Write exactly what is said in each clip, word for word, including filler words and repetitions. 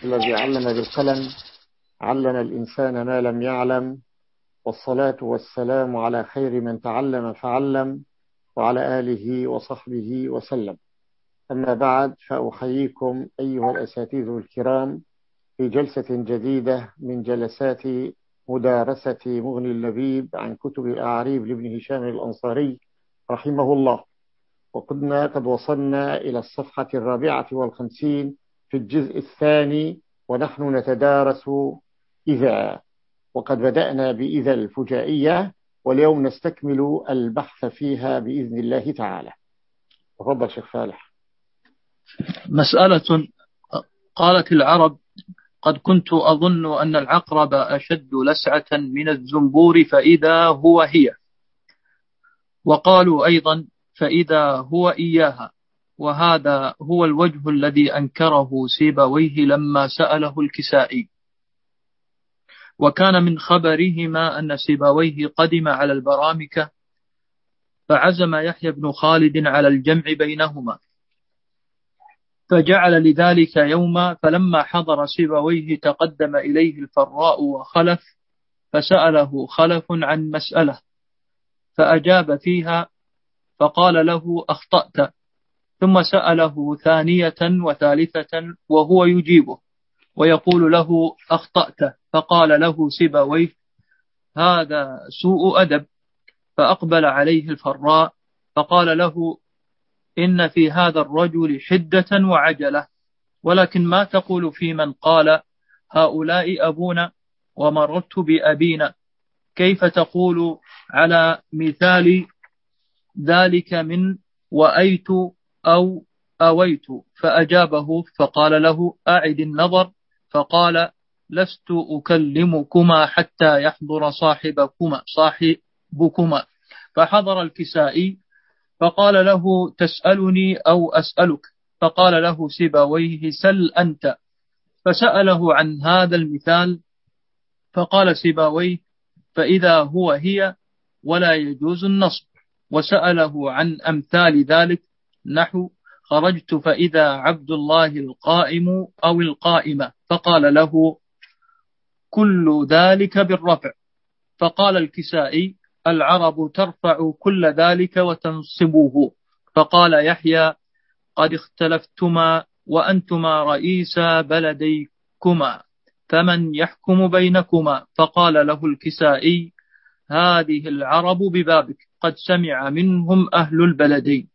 الذي علم بالقلم علم الإنسان ما لم يعلم، والصلاة والسلام على خير من تعلم فعلم، وعلى آله وصحبه وسلم. أما بعد، فأحييكم أيها الأساتذة الكرام في جلسة جديدة من جلسات مدارسة مغني اللبيب عن كتب الأعاريب لابن هشام الأنصاري رحمه الله. وكنا قد وصلنا إلى الصفحة الرابعة والخمسين في الجزء الثاني، ونحن نتدارس إذا، وقد بدأنا بإذا الفجائية، واليوم نستكمل البحث فيها بإذن الله تعالى. تفضل شيخ فالح. مسألة. قالت العرب: قد كنت أظن أن العقرب أشد لسعة من الزنبور فإذا هو هي. وقالوا أيضا: فإذا هو إياها. وهذا هو الوجه الذي أنكره سيبويه لما سأله الكسائي. وكان من خبرهما أن سيبويه قدم على البرامكة، فعزم يحيى بن خالد على الجمع بينهما، فجعل لذلك يوما. فلما حضر سيبويه تقدم إليه الفراء وخلف، فسأله خلف عن مسألة فأجاب فيها، فقال له: أخطأت. ثم سأله ثانية وثالثة وهو يجيبه ويقول له: أخطأت. فقال له سيبويه: هذا سوء أدب. فأقبل عليه الفراء فقال له: إن في هذا الرجل حدة وعجلة، ولكن ما تقول في من قال: هؤلاء أبونا ومررت بأبينا؟ كيف تقول على مثال ذلك من وأيت أو أويت؟ فأجابه فقال له: أعد النظر. فقال: لست أكلمكما حتى يحضر صاحبكما صاحبكما. فحضر الكسائي فقال له: تسألني أو أسألك؟ فقال له سيبويه: سل أنت. فسأله عن هذا المثال، فقال سيبويه: فإذا هو هي ولا يجوز النصب. وسأله عن أمثال ذلك، نحو: خرجت فإذا عبد الله القائم أو القائمة. فقال له: كل ذلك بالرفع. فقال الكسائي: العرب ترفع كل ذلك وتنصبه. فقال يحيى: قد اختلفتما وأنتما رئيس بلديكما، فمن يحكم بينكما؟ فقال له الكسائي: هذه العرب ببابك، قد سمع منهم أهل البلدين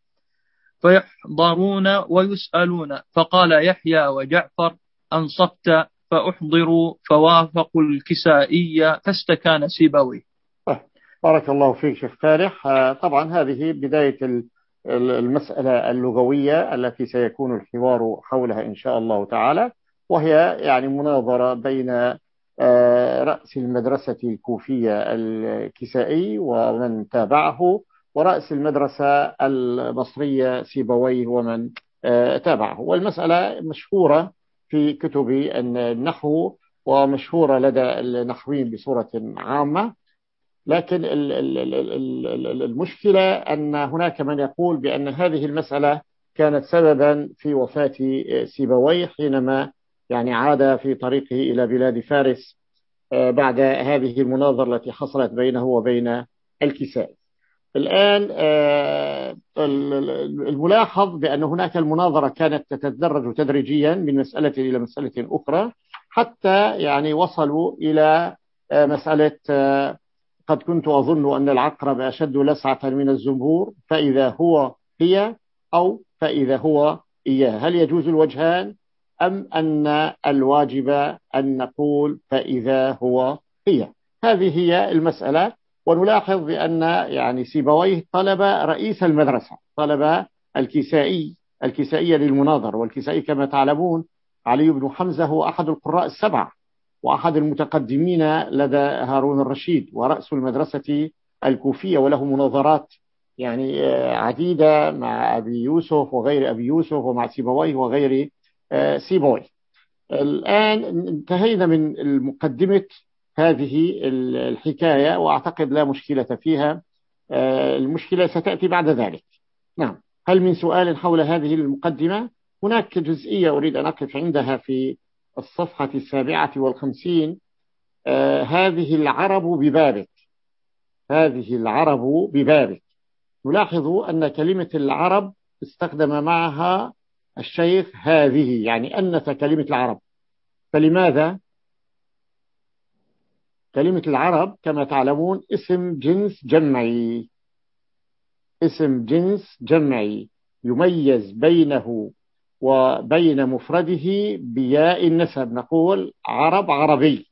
فيحضرون ويسألون. فقال يحيى وجعفر: أنصفت. فأحضروا فوافقوا الكسائي فاستكان سيبويه. بارك الله فيك شيخ فالح. طبعا هذه بداية المسألة اللغوية التي سيكون الحوار حولها إن شاء الله تعالى، وهي يعني مناظرة بين رأس المدرسة الكوفية الكسائي ومن تابعه، ورأس المدرسة المصرية سيبويه ومن تابعه. والمسألة مشهورة في كتب النحو ومشهورة لدى النحويين بصورة عامة، لكن المشكلة أن هناك من يقول بأن هذه المسألة كانت سببا في وفاة سيبويه حينما يعني عاد في طريقه إلى بلاد فارس بعد هذه المناظرة التي حصلت بينه وبين الكسائي. الآن الملاحظ بأن هناك المناظرة كانت تتدرج تدريجيا من مسألة إلى مسألة أخرى، حتى يعني وصلوا إلى مسألة قد كنت أظن أن العقرب أشد لسعة من الزنبور، فإذا هو هي أو فإذا هو إياه. هل يجوز الوجهان أم أن الواجب أن نقول فإذا هو هي؟ هذه هي المسألة. ونلاحظ بأن يعني سيبويه طلب رئيس المدرسة، طلب الكسائي الكسائي للمناظر. والكسائي كما تعلمون علي بن حمزة هو أحد القراء السبعة وأحد المتقدمين لدى هارون الرشيد ورأس المدرسة الكوفية، وله مناظرات يعني عديدة مع أبي يوسف وغير أبي يوسف ومع سيبويه وغير سيبويه. الآن انتهينا من المقدمة هذه الحكاية، وأعتقد لا مشكلة فيها. المشكلة ستأتي بعد ذلك. نعم، هل من سؤال حول هذه المقدمة؟ هناك جزئية أريد أن أقف عندها في الصفحة السابعة والخمسين. آه هذه العرب ببابك، هذه العرب ببابك. نلاحظ أن كلمة العرب استخدم معها الشيخ هذه، يعني أنث كلمة العرب. فلماذا؟ كلمة العرب كما تعلمون اسم جنس جمعي، اسم جنس جمعي يميز بينه وبين مفرده بياء النسب. نقول عرب عربي،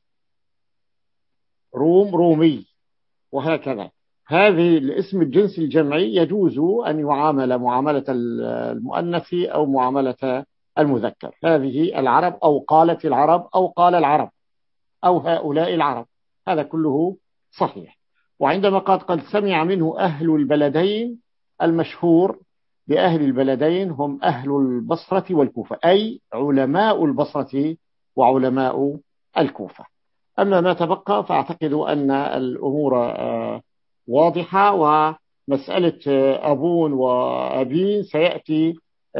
روم رومي، وهكذا. هذه الاسم الجنس الجمعي يجوز أن يعامل معاملة المؤنث أو معاملة المذكر. هذه العرب أو قالت العرب أو قال العرب أو هؤلاء العرب، هذا كله صحيح. وعندما قد قد سمع منه أهل البلدين، المشهور بأهل البلدين هم أهل البصرة والكوفة، أي علماء البصرة وعلماء الكوفة. أما ما تبقى فأعتقد أن الأمور واضحة، ومسألة أبون وأبين سيأتي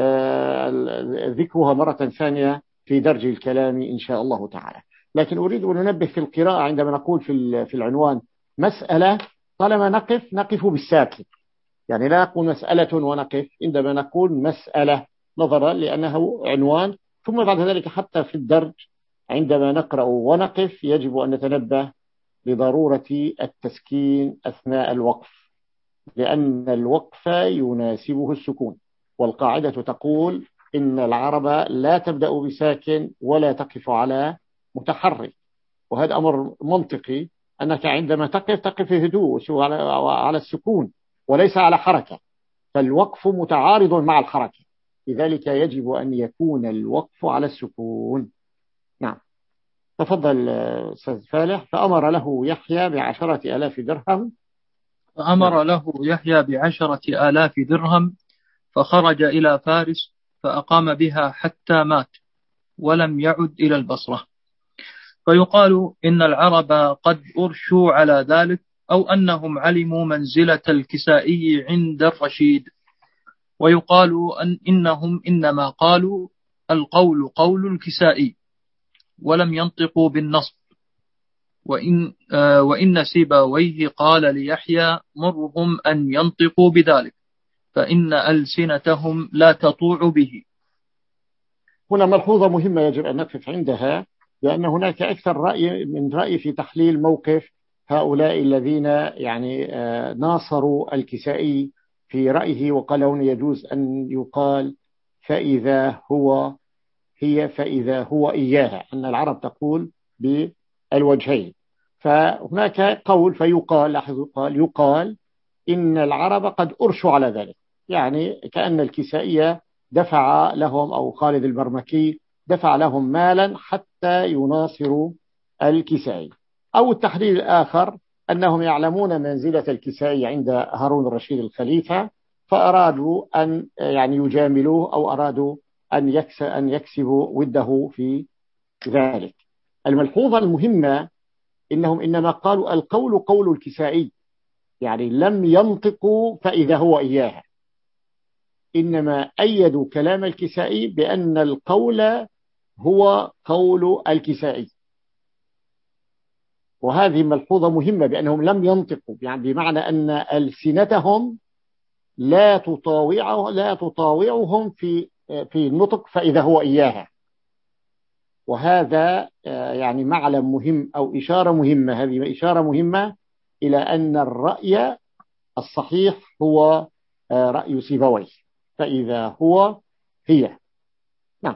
ذكرها مرة ثانية في درج الكلام إن شاء الله تعالى. لكن أريد أن ننبه في القراءة عندما نقول في في العنوان مسألة، طالما نقف نقف بالساكن، يعني لا نقول مسألة ونقف، عندما نقول مسألة نظرا لأنه عنوان. ثم بعد ذلك حتى في الدرج عندما نقرأ ونقف يجب أن نتنبه لضرورة التسكين أثناء الوقف، لأن الوقف يناسبه السكون، والقاعدة تقول إن العرب لا تبدأ بساكن ولا تقف على متحرك. وهذا أمر منطقي، أنك عندما تقف تقف في هدوء على السكون وليس على حركة، فالوقف متعارض مع الحركة، لذلك يجب أن يكون الوقف على السكون. نعم، تفضل أستاذ فالح. فأمر له يحيى بعشرة آلاف درهم. فأمر نعم. له يحيى بعشرة آلاف درهم، فخرج إلى فارس فأقام بها حتى مات ولم يعد إلى البصرة. فيقال إن العرب قد أرشوا على ذلك، أو أنهم علموا منزلة الكسائي عند الرشيد. ويقال أن إنهم إنما قالوا القول قول الكسائي ولم ينطقوا بالنصب. وإن, آه وإن سيبويه قال ليحيى مرهم أن ينطقوا بذلك، فإن ألسنتهم لا تطوع به. هنا ملحوظة مهمة يجب أن نقف عندها، لأن هناك أكثر رأي من رأي في تحليل موقف هؤلاء الذين يعني ناصروا الكسائي في رأيه، وقالوا يجوز أن يقال فإذا هو هي فإذا هو إياها، أن العرب تقول بالوجهين. فهناك قول فيقال، لاحظوا، قال يقال إن العرب قد أرشوا على ذلك، يعني كأن الكسائية دفع لهم، أو خالد البرمكي دفع لهم مالا حتى يناصروا الكسائي. أو التحليل الآخر أنهم يعلمون منزلة الكسائي عند هارون الرشيد الخليفة، فأرادوا أن يعني يجاملوه، أو أرادوا أن أن يكسبوا وده في ذلك. الملحوظة المهمة إنهم إنما قالوا القول قول الكسائي، يعني لم ينطقوا فإذا هو إياها، إنما أيدوا كلام الكسائي بأن القول هو قول الكسائي. وهذه ملحوظة مهمة، بأنهم لم ينطقوا، يعني بمعنى أن ألسنتهم لا تطاوع لا تطاوعهم في في النطق فإذا هو إياها. وهذا يعني معلم مهم أو إشارة مهمة، هذه إشارة مهمة إلى أن الرأي الصحيح هو رأي سيبويه، فإذا هو هي. نعم،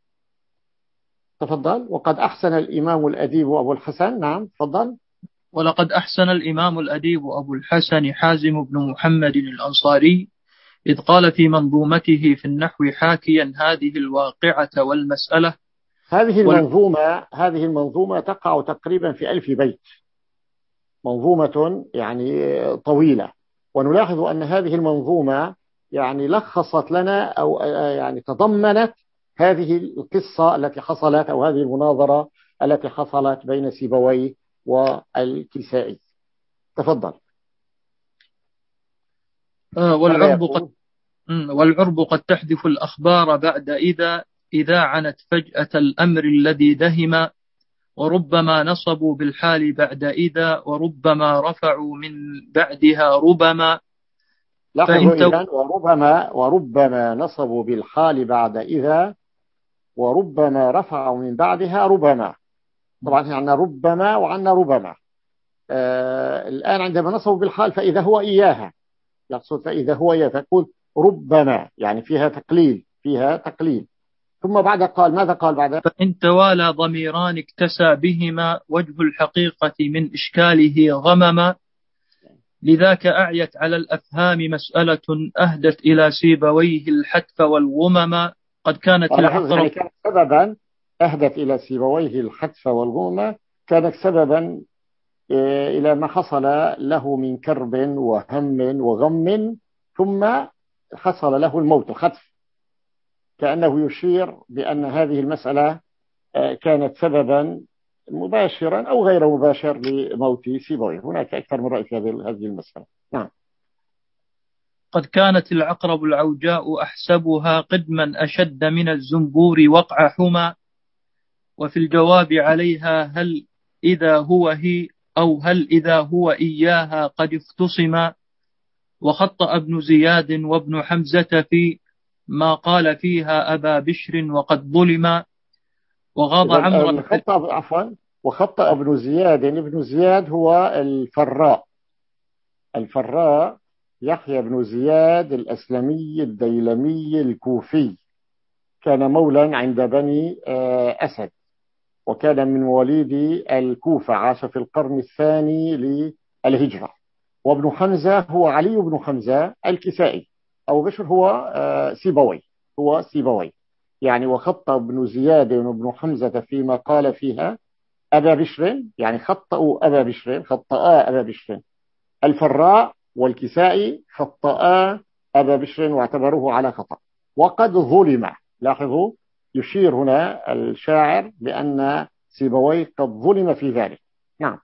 تفضل. وقد أحسن الإمام الأديب أبو الحسن. نعم، تفضل. ولقد أحسن الإمام الأديب أبو الحسن حازم بن محمد الأنصاري إذ قال في منظومته في النحو حاكيا هذه الواقعة والمسألة. هذه المنظومة وال... هذه المنظومة تقع تقريبا في ألف بيت، منظومة يعني طويلة. ونلاحظ أن هذه المنظومة يعني لخصت لنا، أو يعني تضمنت هذه القصة التي حصلت، أو هذه المناظرة التي حصلت بين سيبويه والكسائي. تفضل. آه والعرب قد والعرب قد تحذف الأخبار بعد إذا إذا عنت فجأة الأمر الذي دهم، وربما نصبوا بالحال بعد إذا، وربما رفعوا من بعدها ربما. لاحظوا إذن وربما وربما نصبوا بالحال بعد إذا، وربما رفعوا من بعدها ربما. طبعا عندنا ربما وعندنا ربما. آه الآن عندما نصبوا بالحال فإذا هو إياها، يقصد فإذا هو إياها، فيقول ربما، يعني فيها تقليل، فيها تقليل. ثم بعد قال ماذا قال بعد؟ فإن توالى ضميران اكتسى بهما وجه الحقيقة من إشكاله غمما، لذاك أعيت على الأفهام مسألة أهدت إلى سيبويه الحتف والغمم. قد كانت العقرب يعني كانت سببا أهدت إلى سيبويه الحتف والغمم، كانت سببا إلى ما حصل له من كرب وهم وغم، ثم حصل له الموت، الخطف. كأنه يشير بأن هذه المسألة كانت سببا مباشرا أو غير مباشر لموت سيبويه. هناك أكثر من رأي في هذه المسألة. نعم. قد كانت العقرب العوجاء أحسبها قدما أشد من الزنبور وقع حمى، وفي الجواب عليها هل إذا هو هي أو هل إذا هو إياها قد اختصما. وخطأ ابن زياد وابن حمزة في ما قال فيها أبا بشر وقد ظلما. وغاض عمرو خطأ عفوا وخطأ ابن زياد. ابن زياد هو الفراء، الفراء يحيى بن زياد الأسلمي الديلمي الكوفي، كان مولا عند بني أسد، وكان من مواليد الكوفة، عاش في القرن الثاني للهجرة. وابن حمزة هو علي بن حمزة الكسائي. أو بشر هو سيبوي، هو سيبوي يعني. وخط ابن زياد وابن حمزة فيما قال فيها أبا بشر، يعني خطأوا أبا بشر، خطأ أبا بشر. الفراء والكسائي خطأ أبا بشر واعتبروه على خطأ. وقد ظلم، لاحظوا يشير هنا الشاعر بأن سيبوي قد ظلم في ذلك. نعم.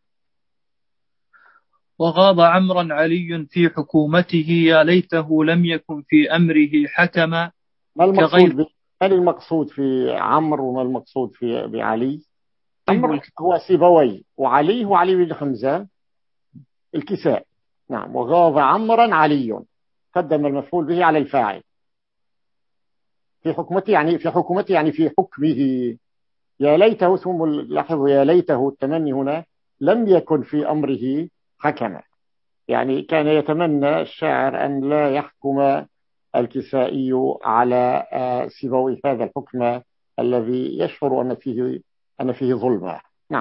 وغاض عمرا علي في حكومته، يا ليته لم يكن في أمره حكما. ما المقصود ب... ما المقصود في عمرو وما المقصود في بعلي؟ عمرو هو سيبوي، وعلي هو علي بن حمزة الكساء. نعم. وغاض عمرا علي، قدم المفعول به على الفاعل. في حكمته يعني في حكومته يعني في حكمه. يا ليته، ثم لاحظوا يا ليته التمني هنا، لم يكن في أمره حكما، يعني كان يتمنى الشاعر أن لا يحكم الكسائي على سيبويه هذا الحكم الذي يشعر أن فيه أن فيه ظلما. نعم.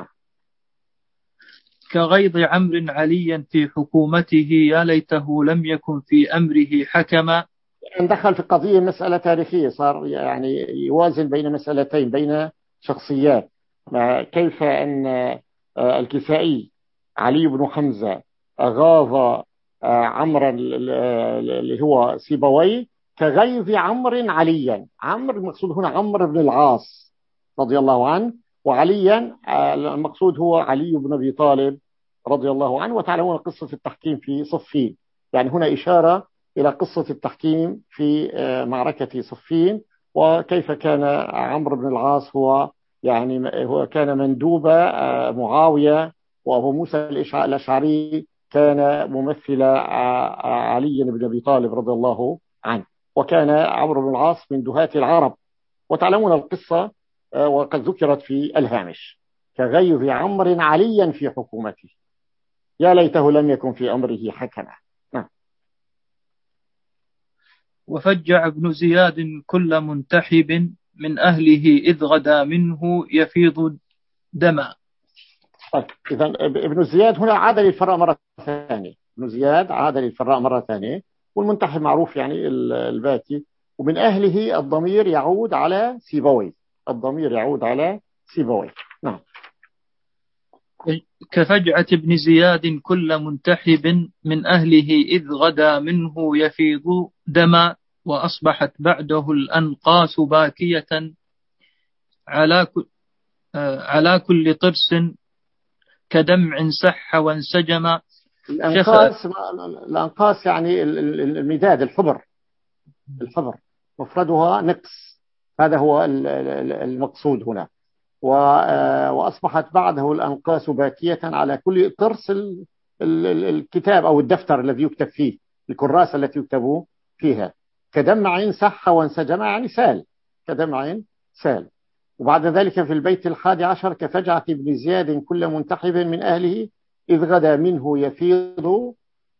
كغيظ عمرو عليا في حكومته، يا ليته لم يكن في أمره حكما. دخل في قضية مسألة تاريخية، صار يعني يوازن بين مسألتين، بين شخصيات. كيف أن الكسائي علي بن حمزة غاظ عمرو اللي هو سيبوي كغيظ عمرو عليا. عمرو المقصود هنا عمرو بن العاص رضي الله عنه، وعليا المقصود هو علي بن أبي طالب رضي الله عنه. وتعلمون قصة التحكيم في صفين، يعني هنا إشارة إلى قصة التحكيم في معركة صفين، وكيف كان عمرو بن العاص هو يعني هو كان مندوب معاوية، وأبو موسى الأشعري كان ممثل علي بن أبي طالب رضي الله عنه، وكان عمرو بن العاص من دهاة العرب. وتعلمون القصة وقد ذكرت في الهامش. كغيظ عمرو عليا في حكومته، يا ليته لم يكن في أمره حكما. وفجع ابن زياد كل منتحب من أهله إذ غدا منه يفيض دما. طيب إذا ابن زياد هنا عاد للفراء مرة ثانية. ابن زياد عاد للفراء مرة ثانية، والمنتحب معروف يعني الباكي. ومن أهله الضمير يعود على سيبوي، الضمير يعود على سيبوي. نعم. كفجعة ابن زياد كل منتحب من أهله إذ غدا منه يفيض دما، وأصبحت بعده الأنقاس باكية على على كل طرس كدمع سح وانسجم. الأنقاس الأنقاس يعني المداد، الحبر، الحبر مفردها نقص، هذا هو المقصود هنا. وأصبحت بعده الأنقاس باكية على كل ترس الكتاب أو الدفتر الذي يكتب فيه، الكراسة التي يكتب فيها. كدمع سح وانسجم يعني سال، كدمع سال. وبعد ذلك في البيت الحادي عشر: كفجعة ابن زياد كل منتحب من أهله إذ غدا منه يفيض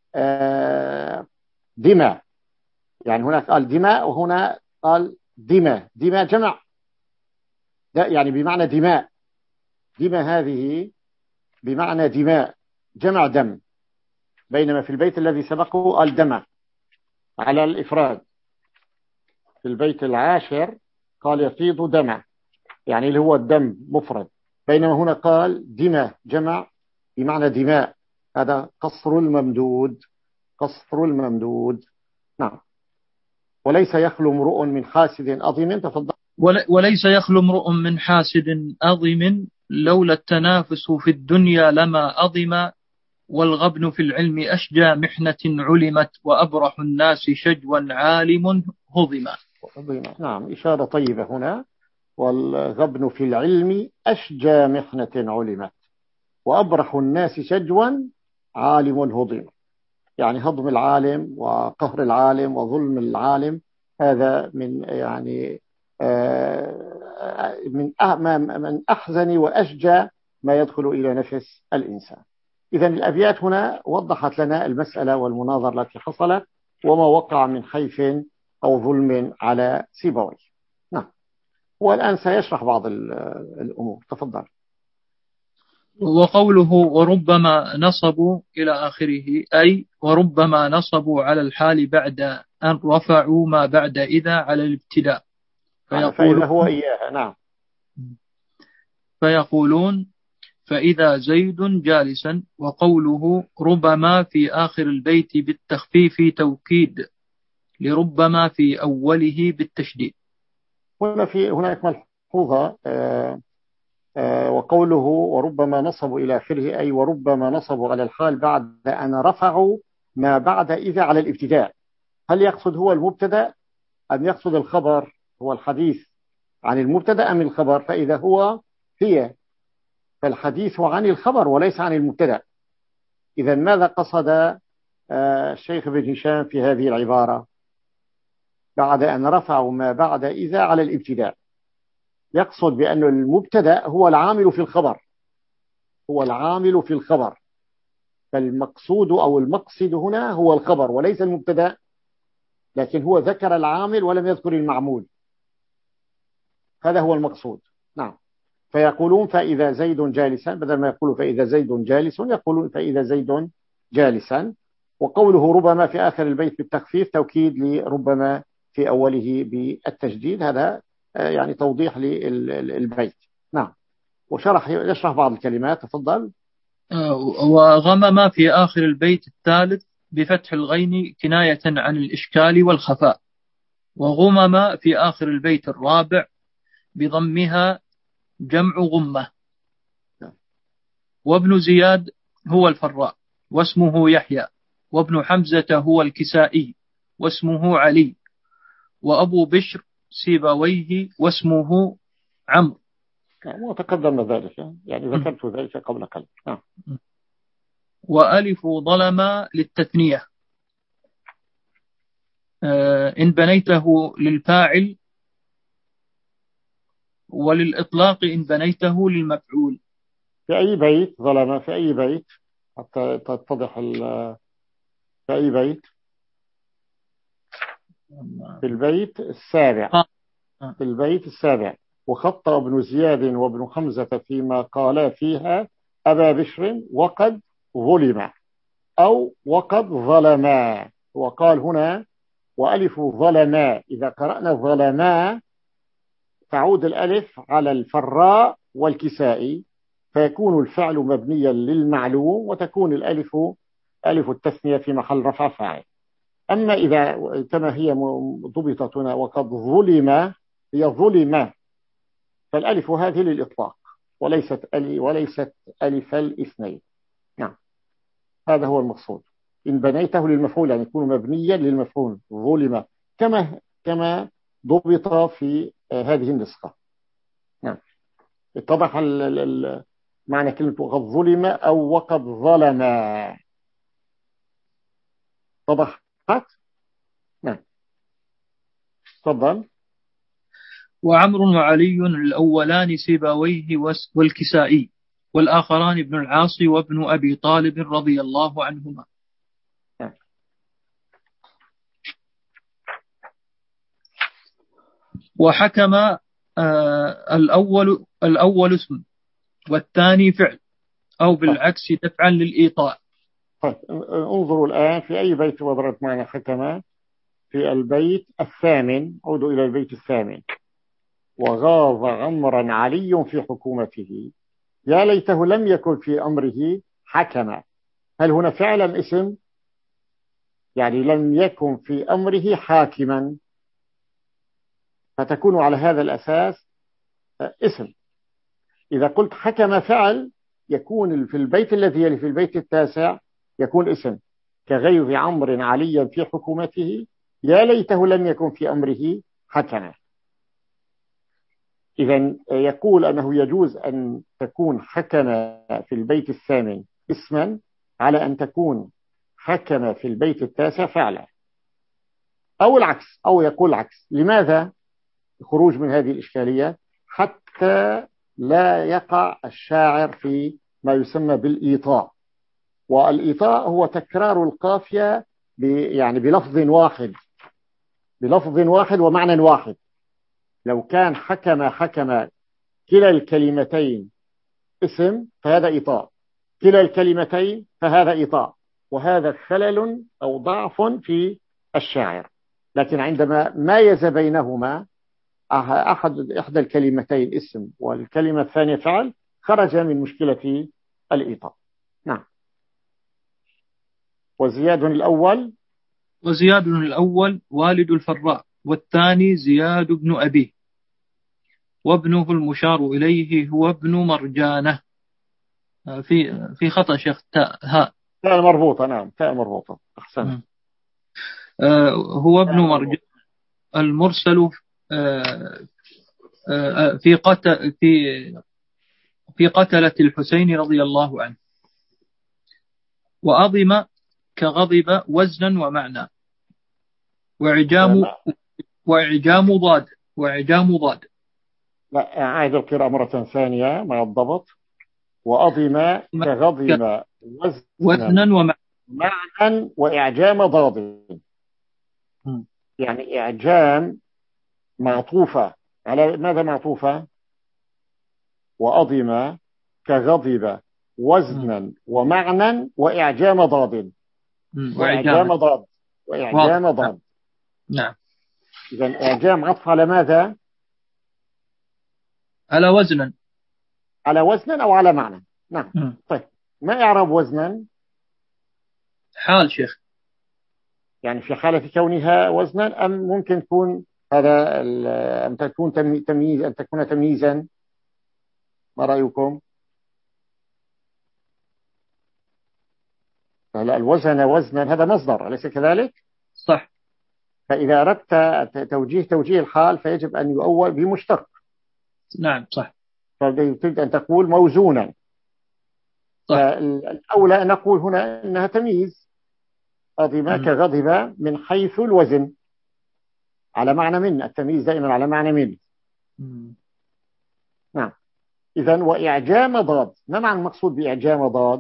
دماء. يعني هناك قال دماء وهنا قال دماء. دماء جمع، يعني بمعنى دماء. دماء هذه بمعنى دماء، جمع دم. بينما في البيت الذي سبقه قال دمع على الإفراد. في البيت العاشر قال يفيض دمع، يعني اللي هو الدم مفرد. بينما هنا قال دماء جمع بمعنى دماء. هذا قصر الممدود، قصر الممدود. نعم. وليس يخلو امرؤ من حاسد أظم. تفضل. وليس يخلو امرؤ من حاسد أظم لولا التنافس في الدنيا لما أظم والغبن في العلم أشجى محنة علمت وأبرح الناس شجوا عالم هضم. نعم، إشارة طيبة هنا. والغبن في العلم أشجى محنة علمت وأبرح الناس شجوا عالم هضم. يعني هضم العالم وقهر العالم وظلم العالم، هذا من يعني من من أحزن وأشجى ما يدخل إلى نفس الإنسان. إذن الأبيات هنا وضحت لنا المسألة والمناظرة التي حصلت وما وقع من خيف أو ظلم على سيبويه. نعم. والآن سيشرح بعض الأمور. تفضل. وقوله وربما نصبوا إلى آخره، أي وربما نصبوا على الحال بعد أن رفعوا ما بعد إذا على الابتداء. فإذا هو إياها. نعم. فيقولون فإذا زيد جالسا. وقوله ربما في آخر البيت بالتخفيف توكيد لربما في أوله بالتشديد. هنا في هناك ملحوظة آه آه وقوله وربما نصبوا إلى آخره، أي وربما نصبوا على الحال بعد أن رفعوا ما بعد إذا على الابتداء. هل يقصد هو المبتدأ أم يقصد الخبر؟ هو الحديث عن المبتدأ أم الخبر؟ فإذا هو هي فالحديث عن الخبر وليس عن المبتدأ. إذا ماذا قصد آه الشيخ بن هشام في هذه العبارة؟ بعد أن رفعوا ما بعد إذا على الابتداء، يقصد بأن المبتدأ هو العامل في الخبر، هو العامل في الخبر. فالمقصود أو المقصد هنا هو الخبر وليس المبتدأ، لكن هو ذكر العامل ولم يذكر المعمول. هذا هو المقصود. نعم. فيقولون فإذا زيد جالسا، بدل ما يقولوا فإذا زيد جالس يقولون فإذا زيد جالسا. وقوله ربما في آخر البيت بالتخفيف توكيد لربما في أوله بالتجديد. هذا يعني توضيح للبيت. نعم. وشرح يشرح بعض الكلمات. تفضل. وغمم في آخر البيت الثالث بفتح الغين كناية عن الإشكال والخفاء. وغمم في آخر البيت الرابع بضمها جمع غمة. وابن زياد هو الفراء واسمه يحيى. وابن حمزة هو الكسائي واسمه علي. وأبو بشر سيبويه واسمه عمرو. وتقدم ذلك، يعني ذكرت ذلك قبل قليل. نعم. وألف ظلم للتثنية إن بنيته للفاعل، وللإطلاق إن بنيته للمفعول. في أي بيت ظلم؟ في أي بيت حتى تتضح في أي بيت؟ في البيت السابع. في البيت السابع. وخط ابن زياد وابن حمزة فيما قالا فيها أبا بشر وقد ظلم أو وقد ظلما. وقال هنا وألف ظلما. إذا قرأنا ظلما تعود الألف على الفراء والكسائي فيكون الفعل مبنيا للمعلوم وتكون الألف ألف التثنية في محل رفع فاعل. أما إذا كما هي ضبطت هنا وقد ظلم، هي ظلم، فالألف هذه للإطلاق وليست ألي وليست ألف الاثنين. نعم. هذا هو المقصود. إن بنيته للمفعول يعني يكون مبنيا للمفعول ظلم، كما كما ضبط في هذه النسخة. نعم. اتضح معنى كلمة وقد ظلم أو وقد ظلم. اتضحت؟ نعم. تفضل. وعمر وعلي الأولان سيبويه والكسائي، والآخران ابن العاص وابن أبي طالب رضي الله عنهما. نعم. وحكم آه الأول الأول اسم والثاني فعل، أو بالعكس دفعا للإيطاء. طيب انظروا الآن في أي بيت وردت معنا حكم. في البيت الثامن. عودوا إلى البيت الثامن. وغاض عمرا علي في حكومته، يا ليته لم يكن في أمره حكما. هل هنا فعلا اسم؟ يعني لم يكن في أمره حاكما، فتكون على هذا الأساس اسم. إذا قلت حكم فعل يكون في البيت الذي يلي في البيت التاسع يكون اسم، كغيظ عمرو عليا في حكومته يا ليته لم يكن في أمره حكما. إذا يقول أنه يجوز أن تكون حكم في البيت الثامن اسما على أن تكون حكم في البيت التاسع فعلا، أو العكس، أو يقول العكس. لماذا؟ الخروج من هذه الإشكالية حتى لا يقع الشاعر في ما يسمى بالإيطاء. والإيطاء هو تكرار القافية يعني بلفظ واحد، بلفظ واحد ومعنى واحد. لو كان حكم حكم كلا الكلمتين اسم فهذا إيطاء، كلا الكلمتين فهذا إيطاء، وهذا خلل أو ضعف في الشاعر. لكن عندما مايز بينهما، أحد إحدى الكلمتين اسم والكلمة الثانية فعل، خرج من مشكلة الإيطاء. نعم. وزياد الأول وزياد الأول والد الفراء، والثاني زياد بن أبيه، وابنه المشار إليه هو ابن مرجانة. في في خطأ شيخ، تاء هاء تاء مربوطة. نعم تاء مربوطة، أحسن. آه هو ابن مرجانة المرسل آه آه في قتل في في قتلة الحسين رضي الله عنه. وأظم كغضب وزنا ومعنى، وإعجام وإعجام ضاد وإعجام ضاد. لا، أعيد القراءة مرة ثانية مع الضبط. وأظم كغضب وزنا ومعنى وإعجام ضاد. يعني إعجام معطوفة على ماذا؟ معطوفة. وأظم كغضب وزنا ومعنى وإعجام ضاد. وإعجام ضاد وإعجام ضاد. نعم. إذا إعجام عطف على ماذا؟ على وزنا. على وزنا أو على معنى. نعم. م. طيب ما إعراب وزنا؟ حال شيخ، يعني في حالة كونها وزنا، أم ممكن تكون هذا أم تكون تمييز أن تكون تمييزا؟ ما رأيكم؟ لا، الوزن وزنا هذا مصدر أليس كذلك؟ صح. فإذا أردت توجيه توجيه الحال فيجب أن يؤول بمشتق. نعم صح. فتريد أن تقول موزونا. صح. فالأولى أن نقول هنا أنها تمييز. أظم كغضب من حيث الوزن، على معنى من. التمييز دائما على معنى من. م. نعم. إذن وإعجام ضاد، ما معنى المقصود بإعجام ضاد؟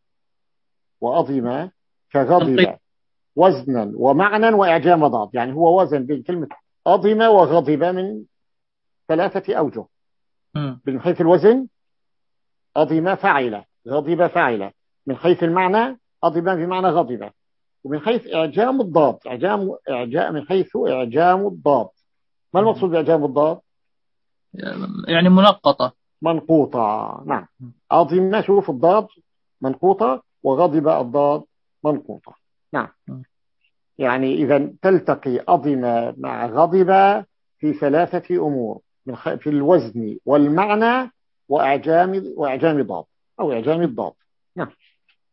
وأظم كغضب وزنا ومعنى وإعجام ضاد، يعني هو وزن بين كلمة أظم وغضب من ثلاثة أوجه. م. من حيث الوزن أظم فاعلة، غضب فاعلة. من حيث المعنى أظم بمعنى غضب. ومن حيث إعجام الضاد، إعجام إعجام من حيث إعجام الضاد. ما المقصود بإعجام الضاد؟ يعني منقطة، منقوطة. نعم. أظم شوف الضاد منقوطة، وغضب الضاد منقوطة. نعم. يعني إذا تلتقي أظم مع غضب في ثلاثة أمور، من في الوزن والمعنى وإعجام وإعجام الضاد أو إعجام الضاد. نعم.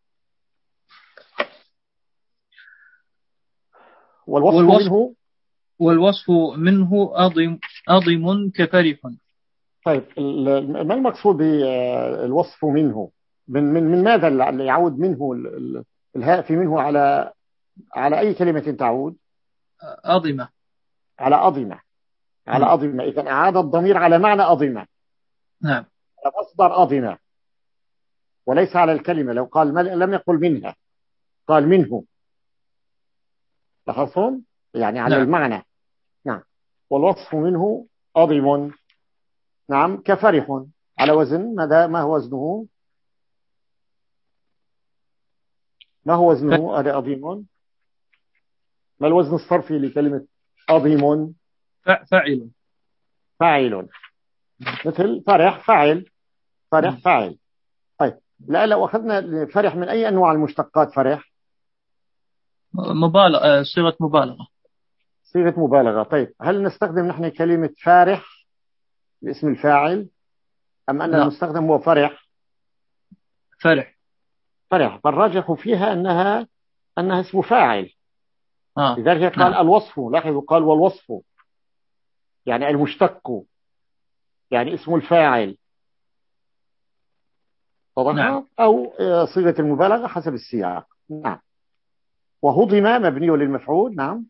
والوصف, والوصف منه والوصف منه أضم أضم كفرح. طيب ما المقصود بالوصف منه؟ من من من ماذا اللي يعود منه الهاء في منه على على أي كلمة تعود؟ أضمة. على أضمة. على أضمة، إذا أعاد الضمير على معنى أضمة. نعم. مصدر أضمة وليس على الكلمة. لو قال لم يقل منها، قال منه، لاحظتم؟ يعني على نعم. المعنى. نعم. والوصف منه أضم. نعم. كفرح على وزن ماذا؟ ما هو وزنه؟ ما هو وزنه هذا أضيم؟ ما الوزن الصرفي لكلمة أضيم؟ فاعل. فاعل. مثل فرح فاعل. فرح فاعل. طيب لا لو أخذنا فرح من أي أنواع المشتقات فرح؟ مبالغة، صيغة مبالغة. صيغة مبالغة. طيب هل نستخدم نحن كلمة فارح باسم الفاعل أم أن لا. المستخدم هو فرح؟ فرح. فرح. فالراجح فيها أنها أنها اسم فاعل. آه. لذلك قال نعم. الوصف. لاحظوا قال والوصف، يعني المشتق، يعني اسم الفاعل. نعم. واضح؟ أو صيغة المبالغة حسب السياق. نعم. وهضم مبني للمفعول. نعم.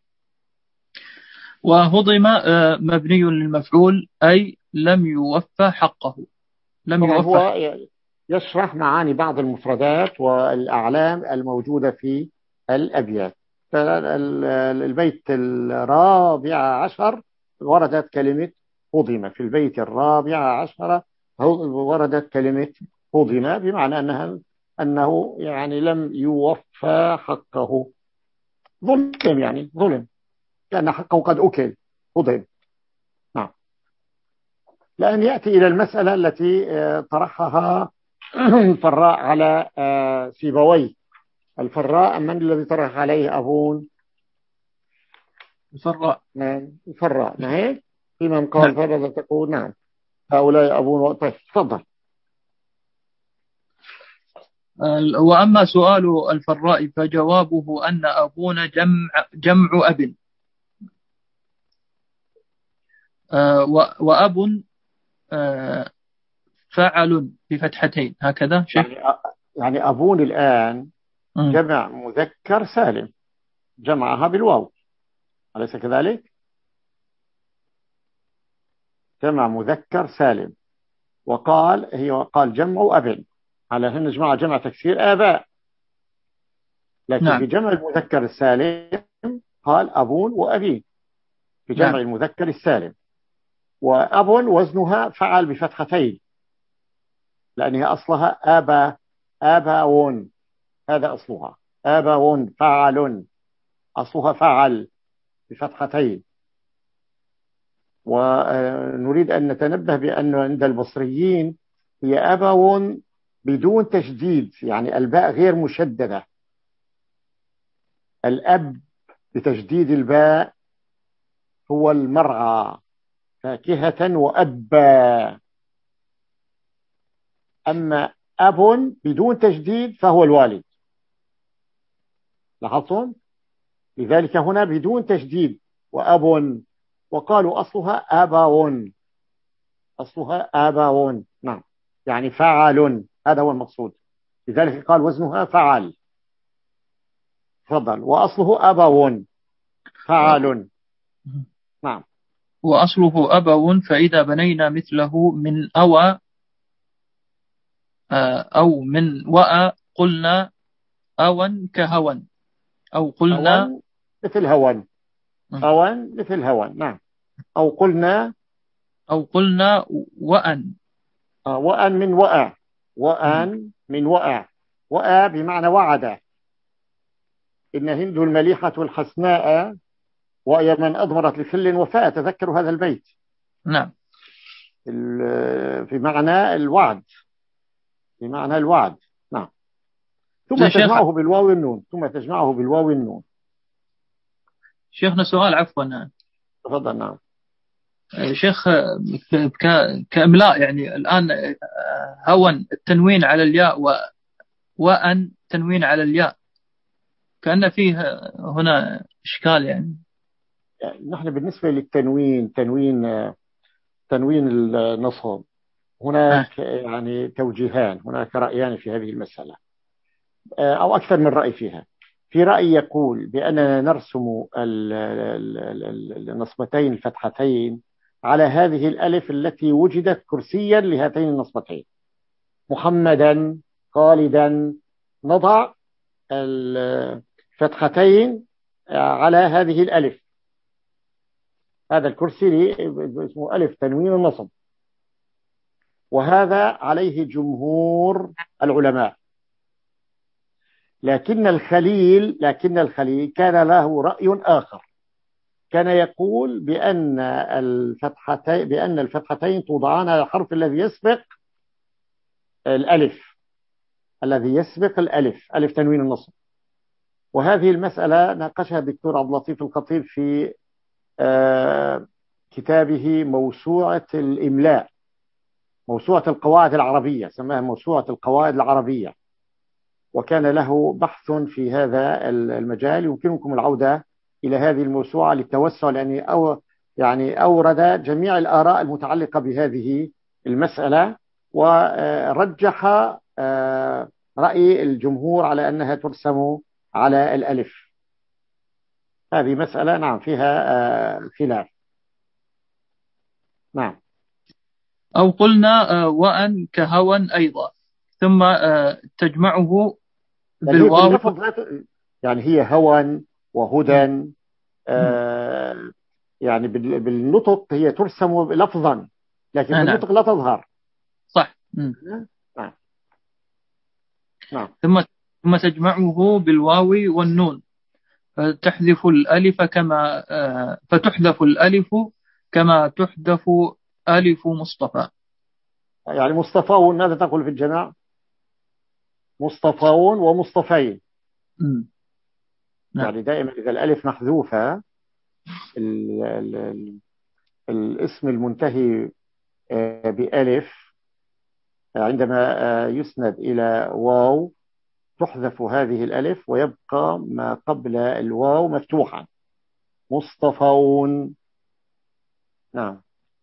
وهضم مبني للمفعول أي لم يوفى حقه. لم طبعا يوفى هو حقه. يشرح معاني بعض المفردات والأعلام الموجودة في الأبيات. فالبيت الرابع عشر وردت كلمة هضم. في البيت الرابع عشر وردت كلمة هضم بمعنى أنها أنه يعني لم يوفى حقه. ظلم، يعني ظلم، لأن حقه قد أكل. هضم. نعم. لأن يأتي إلى المسألة التي طرحها الفراء على سيبويه. الفراء من الذي طرح عليه أبون؟ الفراء. الفراء. ما هيك؟ في من قال نعم. فماذا تقول؟ نعم. هؤلاء أبون. طيب تفضل. وأما سؤال الفراء فجوابه أن أبون جمع جمع أب. وأب فعل بفتحتين هكذا شيخ. يعني يعني أبون الآن م. جمع مذكر سالم، جمعها بالواو، أليس كذلك؟ جمع مذكر سالم. وقال هي قال جمع أب، على أن نجمع جمع تكسير آباء. لكن في نعم. جمع المذكر السالم قال أبون وأبين في جمع نعم. المذكر السالم. وأب وزنها فعل بفتحتين، لأنها أصلها آبا. آباون، هذا أصلها. آباون فعل، أصلها فعل بفتحتين. ونريد أن نتنبه بأن عند البصريين هي آباون بدون تشديد، يعني الباء غير مشددة. الأب بتشديد الباء هو المرعى، فاكهة وأبا. أما أب بدون تجديد فهو الوالد. لاحظتم؟ لذلك هنا بدون تجديد وأب، وقالوا أصلها آباون. أصلها آباون. نعم. يعني فعال، هذا هو المقصود. لذلك قال وزنها فعل. تفضل. وأصله آباون فعال. نعم. وأصله أبو فإذا بنينا مثله من أوى أو من وأى قلنا أوى كهوى أو قلنا هون مثل هون. هون مثل هون. نعم. أو قلنا أو قلنا وأن. آه وأن من وأى. وأن من وأى. وأى بمعنى وعد. إن هند المليحة الحسناء ويا من أضمرت لفل وفاء. تذكروا هذا البيت. نعم. في معنى الوعد. في معنى الوعد. نعم. ثم شيخ تجمعه بالواو والنون. ثم تجمعه بالواو والنون. شيخنا سؤال عفوا. تفضل. نعم. شيخ كإملاء يعني الآن هون التنوين على الياء و وأن تنوين على الياء، كأن فيه هنا إشكال يعني. نحن بالنسبة للتنوين تنوين تنوين النصب هناك يعني توجيهان، هناك رأيان في هذه المسألة أو أكثر من رأي فيها. في رأي يقول بأننا نرسم النصبتين الفتحتين على هذه الألف التي وجدت كرسيا لهاتين النصبتين. محمدا، خالدا، نضع الفتحتين على هذه الألف، هذا الكرسي اسمه ألف تنوين النصب، وهذا عليه جمهور العلماء. لكن الخليل لكن الخليل كان له رأي آخر، كان يقول بأن الفتحتين بأن الفتحتين توضعان على الحرف الذي يسبق الألف الذي يسبق الألف ألف تنوين النصب. وهذه المسألة ناقشها الدكتور عبد اللطيف الخطيب في آه كتابه موسوعة الإملاء، موسوعة القواعد العربية، سماها موسوعة القواعد العربية، وكان له بحث في هذا المجال. يمكنكم العودة إلى هذه الموسوعة للتوسع، لأن أو يعني أورد جميع الآراء المتعلقة بهذه المسألة، ورجح رأي الجمهور على أنها ترسم على الألف. هذه مسألة نعم فيها خلاف. نعم. أو قلنا وأن كهوى أيضا، ثم تجمعه بالواو، يعني هي هوى وهدى، آه يعني بالنطق هي ترسم لفظا، لكن آه بالنطق لا تظهر. صح. نعم. نعم. ثم ثم تجمعه بالواو والنون، فتحذف الألف كما آه فتحذف الألف كما تحذف ألف مصطفى. يعني مصطفون ماذا تقول في الجماع؟ مصطفون ومصطفين. نعم. يعني دائما إذا الألف محذوفة ال ال ال الاسم المنتهي بألف عندما يسند إلى واو تحذف هذه الألف ويبقى ما قبل الواو مفتوحا، مصطفون. نعم.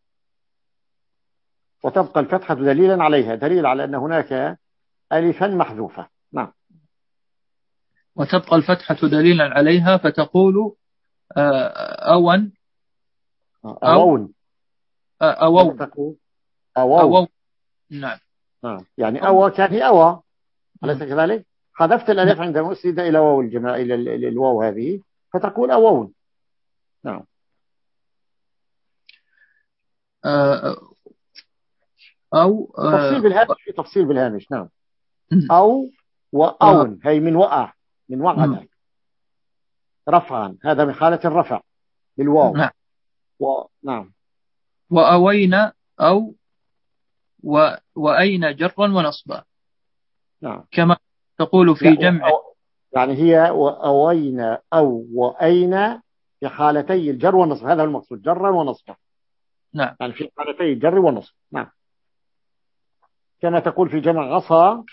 وتبقى الفتحة دليلا عليها، دليل على أن هناك ألفا محذوفة. نعم. وتبقى الفتحة دليلا عليها، فتقول أون أوون أوون أوون. نعم. نعم. يعني أو كان هي أوى، أليس كذلك؟ حذفت الألف عندما أسند إلى واو الجماعة، إلى الواو هذه، فتقول أوون. نعم. أو تفصيل بالهامش، في تفصيل بالهامش. نعم. أو وأون هي من وقع، من وعد رفعا، هذا من حالة الرفع بالواو. نعم. و... نعم. وأوينا أو و... وأين جرا ونصبا. نعم. كما تقول في جمع، يعني هي وأوينا أو وأين في حالتي الجر والنصب، هذا المقصود، جرا ونصبا. نعم. يعني في حالتي الجر والنصب. نعم. كما تقول في جمع عصا.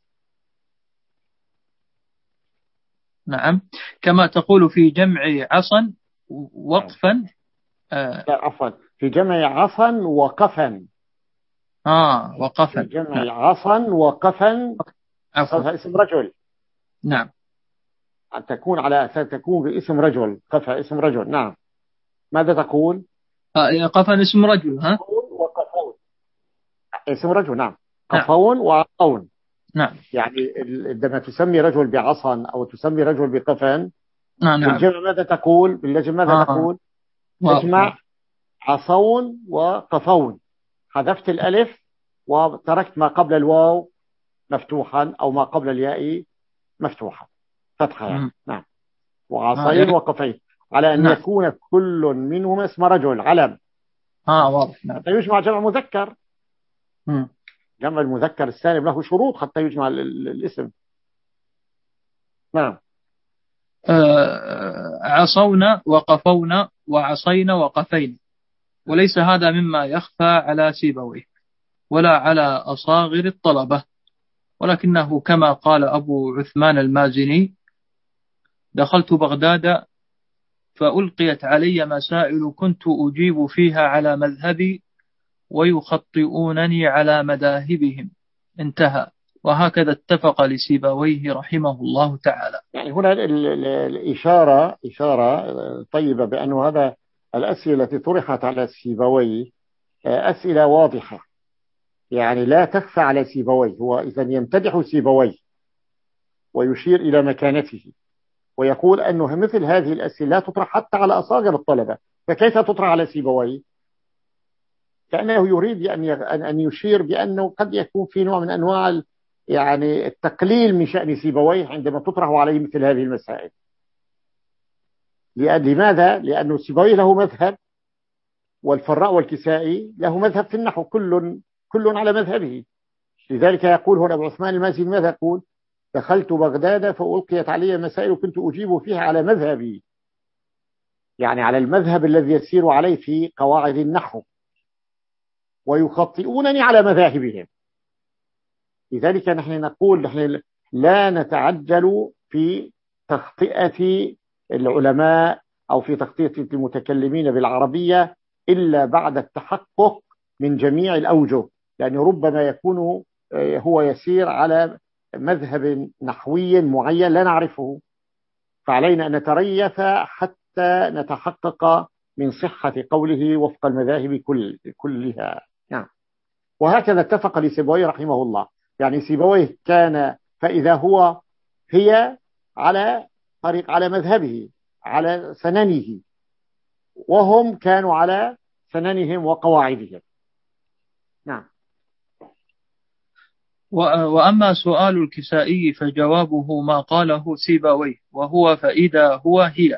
نعم. كما تقول في جمع عصا وقفا. آه. لا عفوا، في جمع عصا وقفا. آه وقفا. في جمع نعم. عصا وقفا. عفوا. اسم رجل. نعم. أن تكون على أساس تكون باسم رجل، قفا اسم رجل. نعم. ماذا تقول؟ آه قفا اسم رجل. ها. وقفون اسم رجل. نعم. قفون نعم. وعقون. نعم. يعني عندما تسمي رجل بعصا أو تسمي رجل بقفا، نعم. بالجمع ماذا تقول؟ باللجم ماذا آه. تقول؟ تجمع عصون وقفون، حذفت الألف وتركت ما قبل الواو مفتوحا أو ما قبل الياء مفتوحا، فتحة يعني. نعم. وعصين آه. وقفين، على أن نعم. يكون كل منهما اسم رجل علم. اه واضح. نعم. حتى يجمع جمع مذكر. مم. جمع المذكر السالم له شروط حتى يجمع الاسم. نعم. آه عصونا وقفونا وعصينا وقفين، وليس هذا مما يخفى على سيبويه ولا على أصاغر الطلبة، ولكنه كما قال أبو عثمان المازني: دخلت بغداد فألقيت علي مسائل كنت أجيب فيها على مذهبي ويخطئونني على مذاهبهم. انتهى. وهكذا اتفق لسيبويه رحمه الله تعالى. يعني هنا ال- ال- الإشارة إشارة طيبة بأن هذا الأسئلة التي طرحت على سيبويه أسئلة واضحة، يعني لا تخفى على سيبويه. هو إذا يمتدح سيبويه ويشير إلى مكانته ويقول أنه مثل هذه الأسئلة لا تطرح حتى على أصاغر الطلبة، فكيف تطرح على سيبويه؟ كأنه يريد أن أن يشير بأنه قد يكون في نوع من أنواع يعني التقليل من شأن سيبويه عندما تطرح عليه مثل هذه المسائل. لماذا؟ لأنه سيبويه له مذهب، والفراء والكسائي له مذهب في النحو، كل كل على مذهبه. لذلك يقول هنا أبو عثمان المازني ماذا يقول؟ دخلت بغداد فألقيت علي مسائل كنت أجيب فيها على مذهبي، يعني على المذهب الذي يسير عليه في قواعد النحو، ويخطئونني على مذاهبهم. لذلك نحن نقول نحن لا نتعجل في تخطئة العلماء أو في تخطئة المتكلمين بالعربية إلا بعد التحقق من جميع الأوجه، لأنه ربما يكون هو يسير على مذهب نحوي معين لا نعرفه، فعلينا أن نتريث حتى نتحقق من صحة قوله وفق المذاهب كل كلها. نعم. وهكذا اتفق لسيبويه رحمه الله. يعني سيبويه كان فإذا هو هي على طريق على مذهبه على سننه، وهم كانوا على سننهم وقواعدهم. نعم. وأما سؤال الكسائي فجوابه ما قاله سيبويه، وهو فإذا هو هي،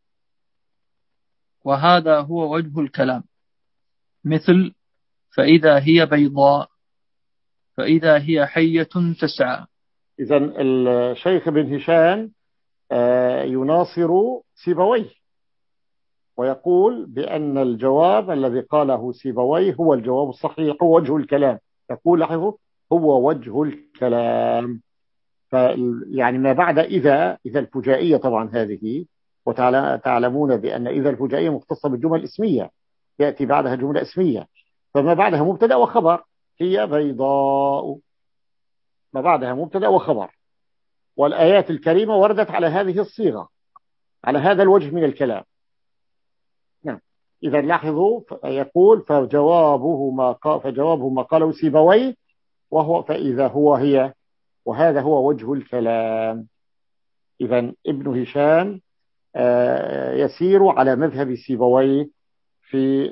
وهذا هو وجه الكلام، مثل فإذا هي بيضاء، فإذا هي حية تسعى. إذن الشيخ بن هشام يناصر سيبويه ويقول بأن الجواب الذي قاله سيبويه هو الجواب الصحيح، هو وجه الكلام. يقول لاحظوا هو وجه الكلام. يعني ما بعد إذا إذا الفجائية طبعا هذه، وتعلمون بأن إذا الفجائية مختصة بالجمل الاسمية، يأتي بعدها جملة اسمية، فما بعدها مبتدأ وخبر. هي بيضاء، ما بعدها مبتدأ وخبر، والآيات الكريمة وردت على هذه الصيغة، على هذا الوجه من الكلام. نعم. إذا لاحظوا يقول فجوابه ما قال فجوابه ما قاله سيبويه، وهو فإذا هو هي، وهذا هو وجه الكلام. إذا ابن هشام يسير على مذهب سيبويه في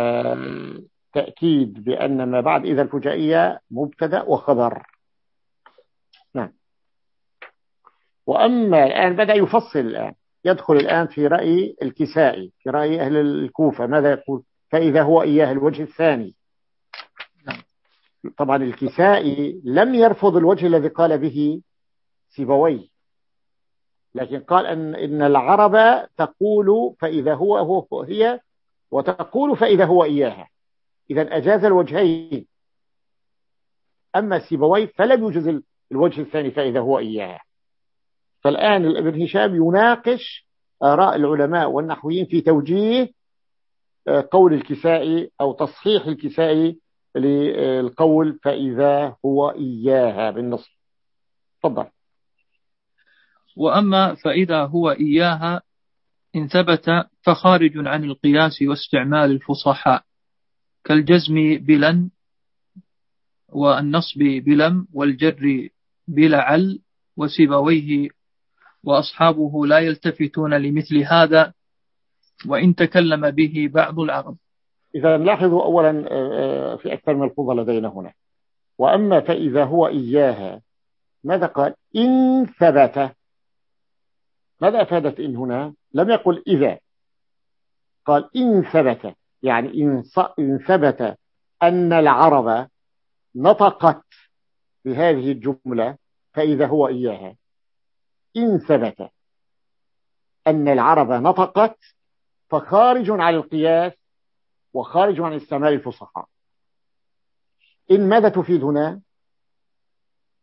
تأكيد بأن ما بعد إذا الفجائية مبتدأ وخبر. نعم. وأما الآن بدأ يفصل، الآن يدخل الآن في رأي الكسائي، في رأي أهل الكوفة. ماذا يقول؟ فإذا هو إياه، الوجه الثاني. طبعا الكسائي لم يرفض الوجه الذي قال به سيبويه، لكن قال أن إن العرب تقول فإذا هو هو هي، وتقول فإذا هو إياها. إذا أجاز الوجهين. أما سيبويه فلم يجز الوجه الثاني فإذا هو إياها. فالآن ابن هشام يناقش آراء العلماء والنحويين في توجيه قول الكسائي أو تصحيح الكسائي للقول فإذا هو إياها بالنص. تفضل. وأما فإذا هو إياها إن ثبت فخارج عن القياس واستعمال الفصحاء، كالجزم بلن والنصب بلم والجر بلعل. وسيبويه وأصحابه لا يلتفتون لمثل هذا وإن تكلم به بعض العرب. إذا لاحظوا أولا في أكثر من ملحوظة لدينا هنا. وأما فإذا هو إياها ماذا قال؟ إن ثبت. ماذا أفادت إن هنا؟ لم يقل إذا، قال إن ثبت، يعني إن ثبت أن العرب نطقت بهذه الجملة فإذا هو إياها. إن ثبت أن العرب نطقت فخارج عن القياس وخارج عن استعمال الفصحاء. إن ماذا تفيد هنا؟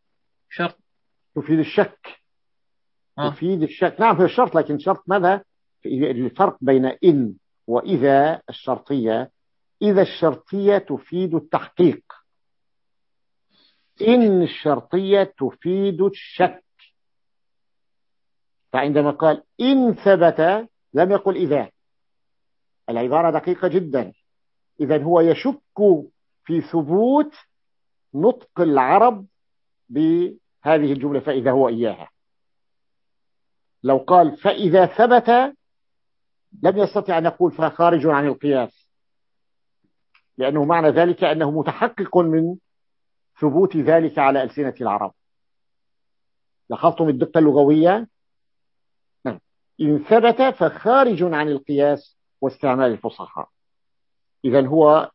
شرط. تفيد الشك. آه. تفيد الشك. نعم في الشرط، لكن شرط ماذا؟ الفرق بين إن وإذا الشرطية، إذا الشرطية تفيد التحقيق، إن الشرطية تفيد الشك. فعندما قال إن ثبت لم يقل إذا، العبارة دقيقة جدا. إذن هو يشك في ثبوت نطق العرب بهذه الجملة فإذا هو إياها. لو قال فإذا ثبت لم يستطع أن يقول فخارج عن القياس، لأنه معنى ذلك أنه متحقق من ثبوت ذلك على ألسنة العرب. لاحظتم الدقة اللغوية؟ نعم. إن ثبت فخارج عن القياس واستعمال الفصحاء. إذن هو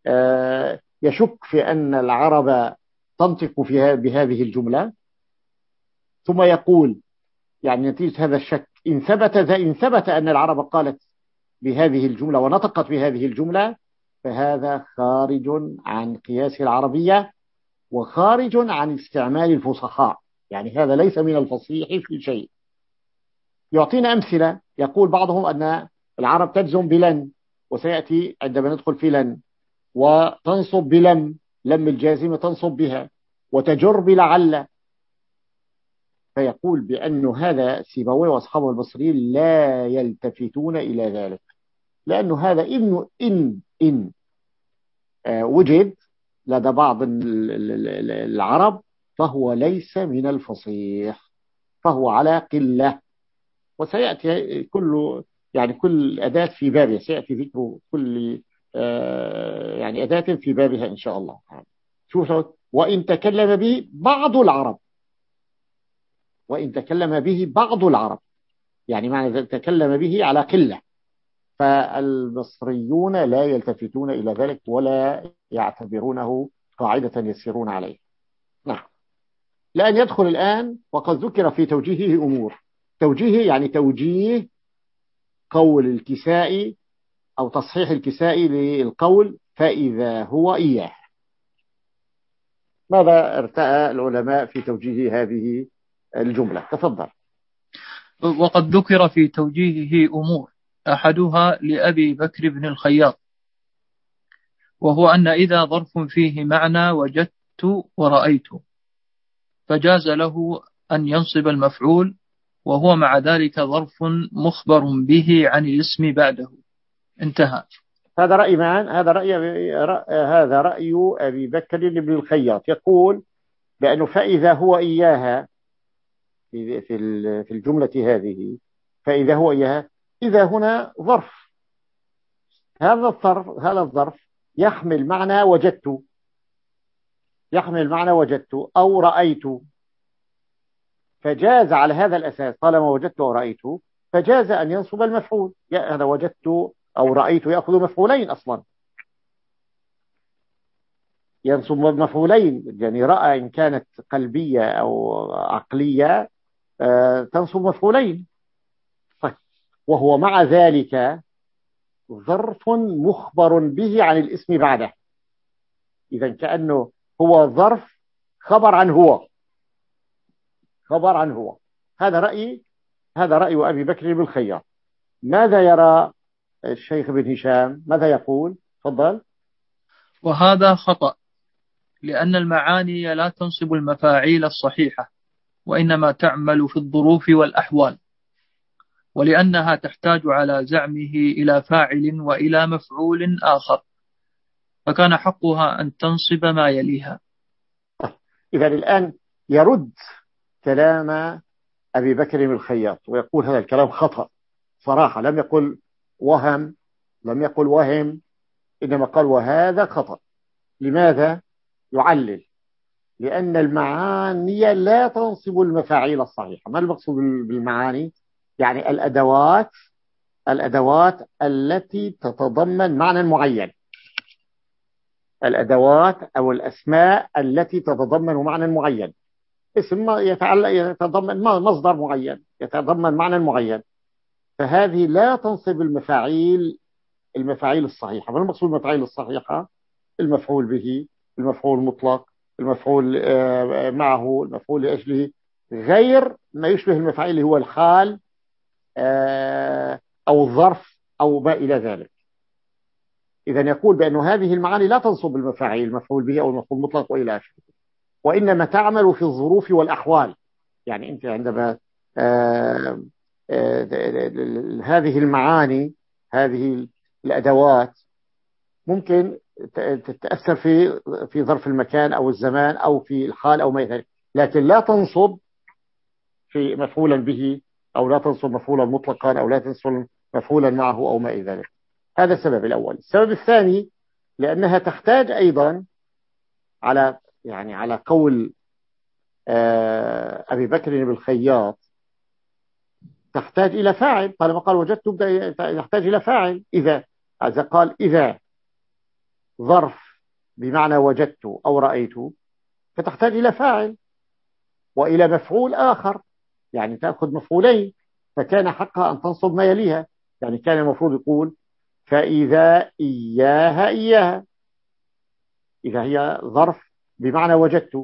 يشك في أن العرب تنطق فيها بهذه الجملة، ثم يقول يعني نتيجة هذا الشك إن ثبت إن ثبت أن العرب قالت بهذه الجملة ونطقت بهذه الجملة فهذا خارج عن قياس العربية وخارج عن استعمال الفصحاء، يعني هذا ليس من الفصيح في شيء. يعطينا أمثلة. يقول بعضهم أن العرب تجزم بلن، وسيأتي عندما ندخل في لن، وتنصب بلم، لم الجازمة تنصب بها، وتجر بلعل. فيقول بأن هذا سيبويه وأصحابه البصريين لا يلتفتون إلى ذلك، لأنه هذا إن إن إن آه وجد لدى بعض العرب فهو ليس من الفصيح، فهو على قلة. وسيأتي كل يعني كل أداة في بابها، سيأتي ذكر كل آه يعني أداة في بابها إن شاء الله. شوفوا، وإن تكلم به بعض العرب، وإن تكلم به بعض العرب يعني معنى تكلم به على قلة. فالمصريون لا يلتفتون إلى ذلك ولا يعتبرونه قاعدة يسيرون عليه. نعم. لأن يدخل الآن وقد ذكر في توجيهه أمور. توجيهه يعني توجيه قول الكسائي أو تصحيح الكسائي للقول فإذا هو إياه. ماذا ارتأى العلماء في توجيه هذه الجملة؟ تفضل. وقد ذكر في توجيهه أمور، أحدها لأبي بكر بن الخياط، وهو أن إذا ظرف فيه معنى وجدت ورأيت، فجاز له أن ينصب المفعول، وهو مع ذلك ظرف مخبر به عن الاسم بعده. انتهى. هذا رأي من؟ هذا رأي هذا رأي أبي بكر بن الخياط، يقول بأنه فإذا هو إياها في في الجملة هذه، فإذا هو إياها، إذا هنا ظرف، هذا الظرف هذا الظرف يحمل معنى وجدت، يحمل معنى وجدت أو رأيت، فجاز على هذا الأساس طالما وجدت أو رأيت فجاز أن ينصب المفعول. هذا وجدت أو رأيت يأخذ مفعولين أصلا، ينصب مفعولين، يعني رأى إن كانت قلبية أو عقلية تنصب مفعولين. طيب. وهو مع ذلك ظرف مخبر به عن الاسم بعده، إذا كأنه هو ظرف خبر عن هو، خبر عن هو. هذا رأي هذا رأي أبي بكر بن الخياط. ماذا يرى الشيخ بن هشام؟ ماذا يقول؟ تفضل. وهذا خطأ، لأن المعاني لا تنصب المفاعيل الصحيحة، وإنما تعمل في الظروف والأحوال، ولأنها تحتاج على زعمه إلى فاعل وإلى مفعول آخر، فكان حقها أن تنصب ما يليها. إذا الآن يرد كلام أبي بكر بن الخياط ويقول هذا الكلام خطأ صراحة، لم يقل وهم لم يقل وهم إنما قال وهذا خطأ. لماذا؟ يعلل لأن المعاني لا تنصب المفاعيل الصحيحة. ما المقصود بالمعاني؟ يعني الأدوات الأدوات التي تتضمن معنى معين، الأدوات أو الأسماء التي تتضمن معنى معين. اسم يتعلق يتضمن مصدر معين يتضمن معنى معين، فهذه لا تنصب المفاعيل المفاعيل الصحيحة. ما المقصود بالمفاعيل الصحيحة؟ المفعول به، المفعول المطلق، المفعول معه، المفعول لأجله، غير ما يشبه المفاعيل اللي هو الحال أو الظرف أو ما إلى ذلك. إذا يقول بأن هذه المعاني لا تنصب المفاعيل، المفعول به أو المفعول المطلق وإلى آخره، وإنما تعمل في الظروف والأحوال. يعني أنت عندما آه آه هذه المعاني، هذه الأدوات ممكن تتأثر في في ظرف المكان أو الزمان أو في الحال أو ما إلى ذلك، لكن لا تنصب في مفعولا به، أو لا تنصب مفعولا مطلقا، أو لا تنصب مفعولا معه أو ما إلى ذلك. هذا السبب الأول. السبب الثاني لأنها تحتاج أيضا على يعني على قول أبي بكر بن الخياط تحتاج إلى فاعل. طالما قال وجدت يحتاج إلى فاعل. إذا إذا قال إذا ظرف بمعنى وجدت أو رأيت، فتحتاج إلى فاعل وإلى مفعول آخر، يعني تأخذ مفعولين، فكان حقها أن تنصب ما يليها. يعني كان المفروض يقول فإذا إياها إياها، إذا هي ظرف بمعنى وجدت.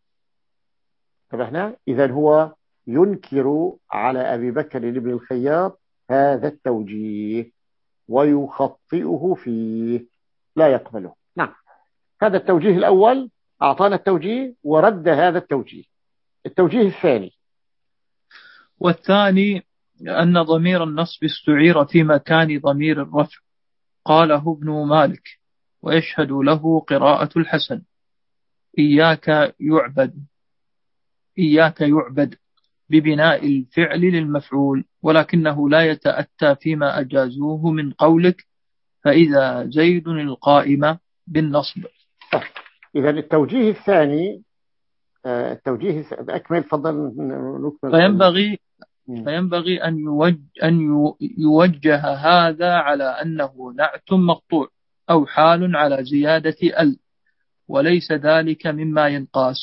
فهنا إذا هو ينكر على أبي بكر بن الخياط هذا التوجيه ويخطئه فيه، لا يقبله. نعم، هذا التوجيه الأول أعطانا التوجيه ورد هذا التوجيه. التوجيه الثاني، والثاني أن ضمير النصب استعير في مكان ضمير الرفع، قاله ابن مالك ويشهد له قراءة الحسن: إياك يعبد، إياك يعبد ببناء الفعل للمفعول، ولكنه لا يتأتى فيما أجازوه من قولك فإذا زيد القائمة بالنصب. إذا التوجيه الثاني، التوجيه أكمل فضل. فينبغي فينبغي أن يوجه, أن يوجه هذا على أنه نعت مقطوع أو حال على زيادة ال، وليس ذلك مما ينقاس.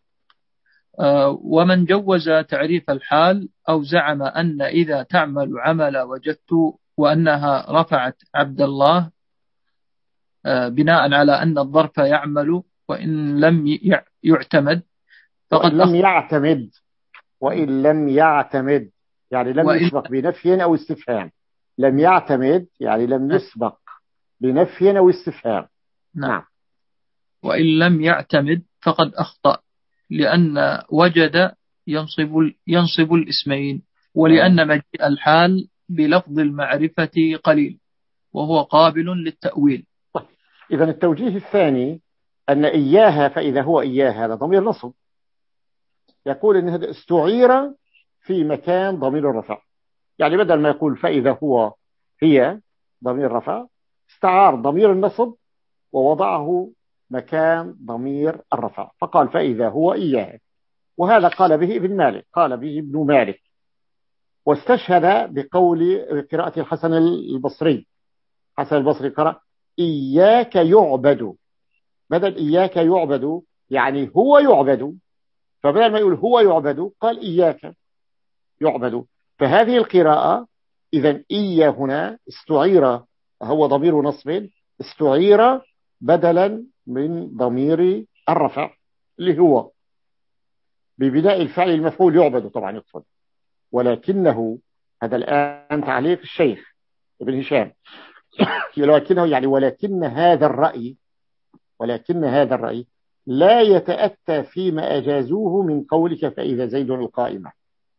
ومن جوز تعريف الحال أو زعم أن إذا تعمل عمل وجدت وأنها رفعت عبد الله بناء على أن الظرف يعمل وإن لم يعتمد فقد لم يعتمد وإن لم يعتمد يعني لم يسبق بنفي أو استفهام. لم يعتمد يعني لم يسبق بنفي أو استفهام. نعم. وإن لم يعتمد فقد أخطأ، لأن وجد ينصب ينصب الاسمين، ولأن مجيء الحال بلفظ المعرفة قليل وهو قابل للتأويل. إذن التوجيه الثاني أن إياها فإذا هو إياها هذا ضمير نصب، يقول إن هذا استعير في مكان ضمير الرفع. يعني بدل ما يقول فإذا هو هي ضمير رفع، استعار ضمير النصب ووضعه مكان ضمير الرفع، فقال فإذا هو إياها. وهذا قال به ابن مالك، قال به ابن مالك، واستشهد بقول قراءة الحسن البصري. حسن البصري قرأ إياك يعبد، بدل إياك يعبد يعني هو يعبد، فبدل ما يقول هو يعبد قال إياك يعبد. فهذه القراءة إذن إيا هنا استعير، هو ضمير نصب استعير بدلا من ضمير الرفع اللي هو ببناء الفعل المفعول يعبد طبعا يقصد. ولكنه هذا الآن تعليق الشيخ ابن هشام ولكنه يعني ولكن هذا الرأي ولكن هذا الرأي لا يتأتى فيما أجازوه من قولك فإذا زيد القائمة،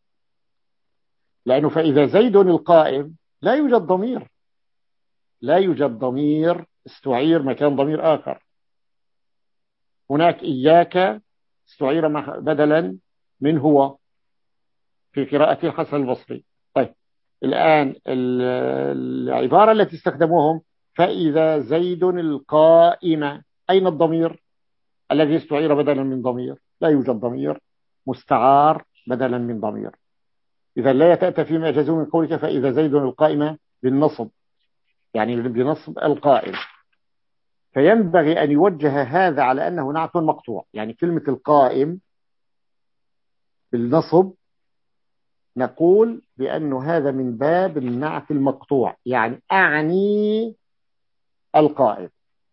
لأنه فإذا زيد القائم لا يوجد ضمير، لا يوجد ضمير استعير مكان ضمير آخر. هناك إياك استعير بدلا من هو في قراءة الحسن البصري. طيب الآن العبارة التي استخدموهم فإذا زيد القائمة، أين الضمير الذي استعير بدلا من ضمير؟ لا يوجد ضمير مستعار بدلا من ضمير. إذا لا يتأتى فيما أجازوه من قولك فإذا زيد القائمة بالنصب، يعني بنصب القائم. فينبغي أن يوجه هذا على أنه نعت مقطوع، يعني كلمة القائم بالنصب نقول بأن هذا من باب النعت المقطوع، يعني أعني القائم،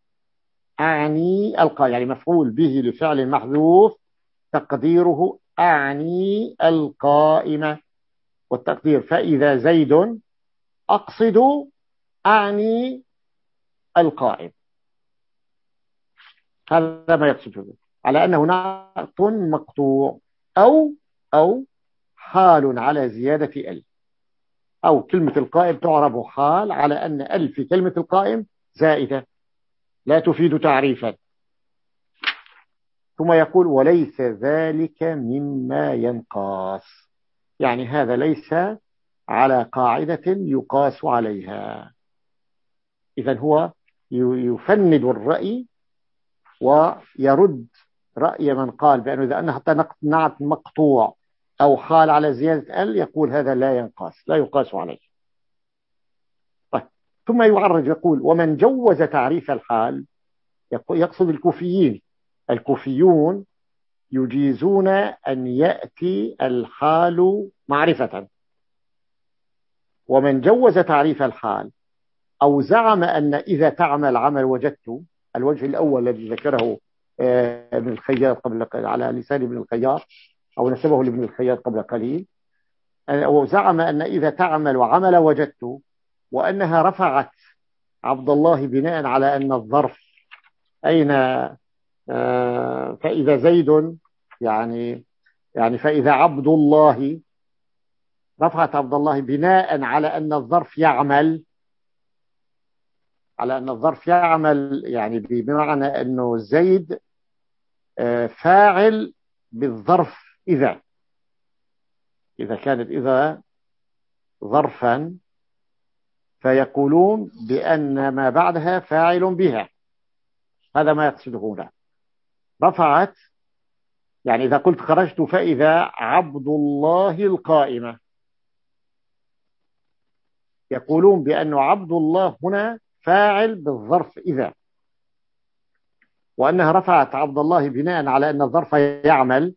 أعني القائم يعني مفعول به لفعل محذوف تقديره أعني القائمة، والتقدير فإذا زيد أقصد أعني القائم. هذا ما يقصده، على أنه نعت مقطوع أو أو حال على زيادة ال، أو كلمة القائم تعرب حال على أن ال في كلمة القائم زائدة لا تفيد تعريفا. ثم يقول وليس ذلك مما ينقاس، يعني هذا ليس على قاعدة يقاس عليها. إذن هو يفند الرأي ويرد رأي من قال بأنه إذا أنه حتى نعت مقطوع أو حال على زيادة ال يقول هذا لا ينقاس، لا يقاس عليه. طيب. ثم يعرج يقول ومن جوز تعريف الحال، يقصد الكوفيين، الكوفيون يجيزون أن يأتي الحال معرفة. ومن جوز تعريف الحال أو زعم أن إذا تعمل عمل وجدت، الوجه الأول الذي ذكره ابن الخياط قبل على لسان ابن الخياط أو نسبه لابن الخياط قبل قليل، أو زعم أن إذا تعمل وعمل وجدت وأنها رفعت عبد الله بناء على أن الظرف أين، فإذا زيد يعني يعني فإذا عبد الله، رفعت عبد الله بناء على أن الظرف يعمل، على أن الظرف يعمل يعني بمعنى أنه زيد فاعل بالظرف إذا إذا كانت إذا ظرفا، فيقولون بأن ما بعدها فاعل بها. هذا ما يقصده هنا. رفعت يعني إذا قلت خرجت فإذا عبد الله القائمة، يقولون بأن عبد الله هنا فاعل بالظرف إذا، وأنها رفعت عبد الله بناء على أن الظرف يعمل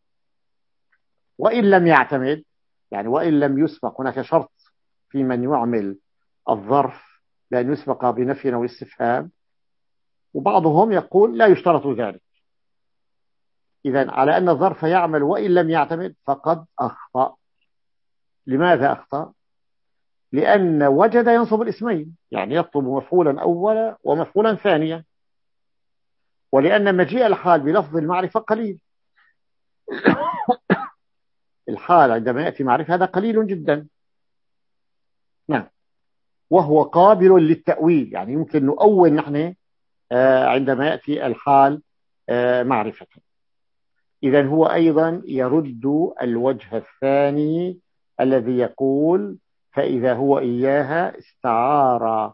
وإن لم يعتمد، يعني وإن لم يسبق. هناك شرط في من يعمل الظرف بأن يسبق بنفي أو استفهام، وبعضهم يقول لا يشترط ذلك. إذن على أن الظرف يعمل وإن لم يعتمد فقد أخطأ. لماذا أخطأ؟ لأن وجد ينصب الاسمين، يعني يطلب مفعولا أولا ومفعولا ثانيا، ولأن مجيء الحال بلفظ المعرفة قليل. الحال عندما يأتي معرفة هذا قليل جدا. نعم. وهو قابل للتأويل، يعني يمكن نؤول نحن عندما يأتي الحال معرفة. إذن هو أيضا يرد الوجه الثاني الذي يقول فإذا هو إياها استعار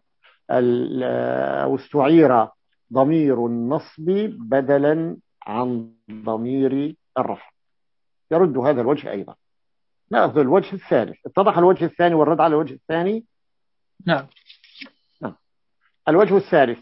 أو استعير ضمير النصب بدلا عن ضمير الرفع، يرد هذا الوجه أيضا. نأخذ الوجه الثالث. اتضح الوجه الثاني والرد على الوجه الثاني. نعم. نعم. الوجه الثالث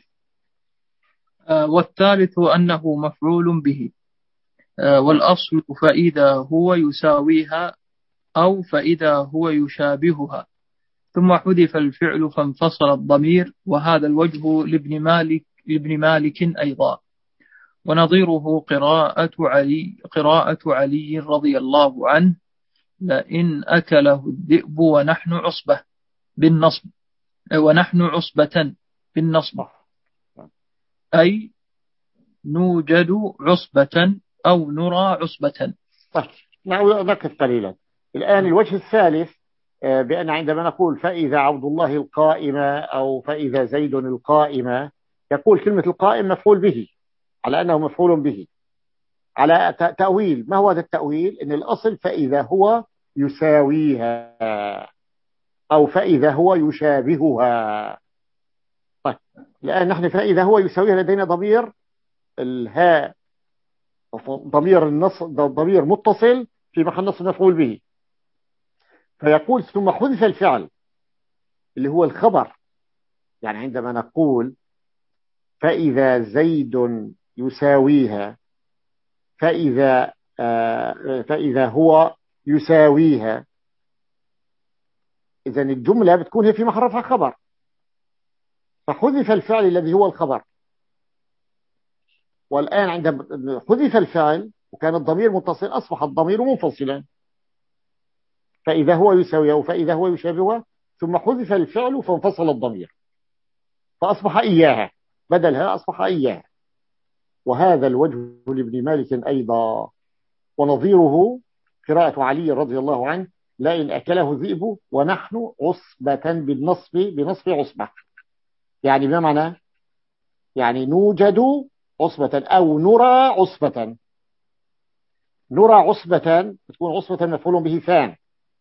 آه والثالث أنه مفعول به، آه والأصل فإذا هو يساويها أو فإذا هو يشابهها، ثم حذف الفعل فانفصل الضمير، وهذا الوجه لابن مالك لابن مالك أيضا. ونظيره قراءة علي قراءة علي رضي الله عنه لئن أكله الذئب ونحن عصبة بالنصب، ونحن عصبة بالنصب، أي نوجد عصبة أو نرى عصبة. طيب نركز قليلا الآن. الوجه الثالث بأن عندما نقول فإذا عبد الله القائمة أو فإذا زيد القائمة، يقول كلمة القائم مفعول به على أنه مفعول به على تأويل. ما هو هذا التأويل؟ إن الأصل فإذا هو يساويها أو فإذا هو يشابهها. طيب الآن نحن فإذا هو يساويها لدينا ضمير الهاء، ضمير النص، ضمير متصل في محل نصب مفعول به. فيقول ثم حذف الفعل اللي هو الخبر، يعني عندما نقول فإذا زيد يساويها فإذا آه فإذا هو يساويها، إذن الجملة بتكون هي في محل رفع خبر، فحذف الفعل الذي هو الخبر. والآن عندما حذف الفعل وكان الضمير متصل أصبح الضمير منفصلا، فإذا هو يساويها وفإذا هو يشابهها ثم حذف الفعل فانفصل الضمير فأصبح إياها، بدلها أصبح إياها. وهذا الوجه لابن مالك أيضا. ونظيره قراءة علي رضي الله عنه: لئن أكله الذئب ونحن عصبة، بالنصب، بنصب عصبة. يعني ما معنى؟ يعني نوجد عصبة أو نرى عصبة. نرى عصبة تكون عصبة مفعول به فان،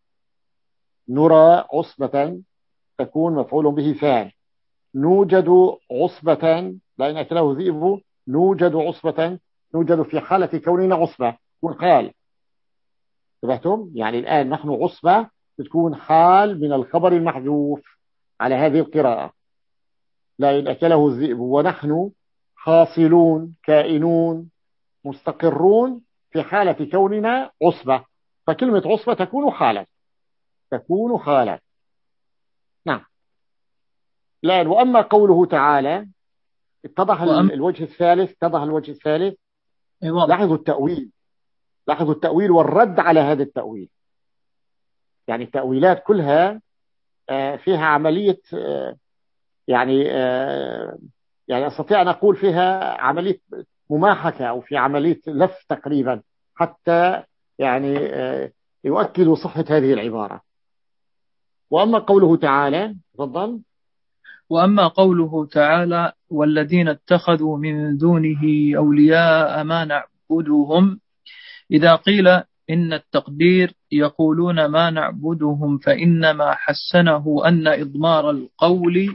نرى عصبة تكون مفعول به فان. نوجد عصبة، لأن أكله ذئب، نوجد عصبة، نوجد في حالة كوننا عصبة تكون حال. انتبهتم؟ يعني الآن نحن عصبة تكون حال من الخبر المحذوف على هذه القراءة. لأن أكله الذئب، ونحن حاصلون، كائنون، مستقرون في حالة كوننا عصبة. فكلمة عصبة تكون حالا، تكون حالا. نعم. الآن وأما قوله تعالى، اتضح وأما الوجه الثالث، اتضح الوجه الثالث. أي واضح. لاحظوا التأويل، لاحظوا التأويل والرد على هذا التأويل. يعني التأويلات كلها آه، فيها عملية آه، يعني آه، يعني أستطيع أن أقول فيها عملية مماحكة، أو في عملية لف تقريبا، حتى يعني آه، يؤكدوا صحة هذه العبارة. وأما قوله تعالى، تفضل. وأما قوله تعالى: والذين اتخذوا من دونه أولياء ما نعبدهم، إذا قيل إن التقدير يقولون ما نعبدهم فإنما حسنه أن إضمار القول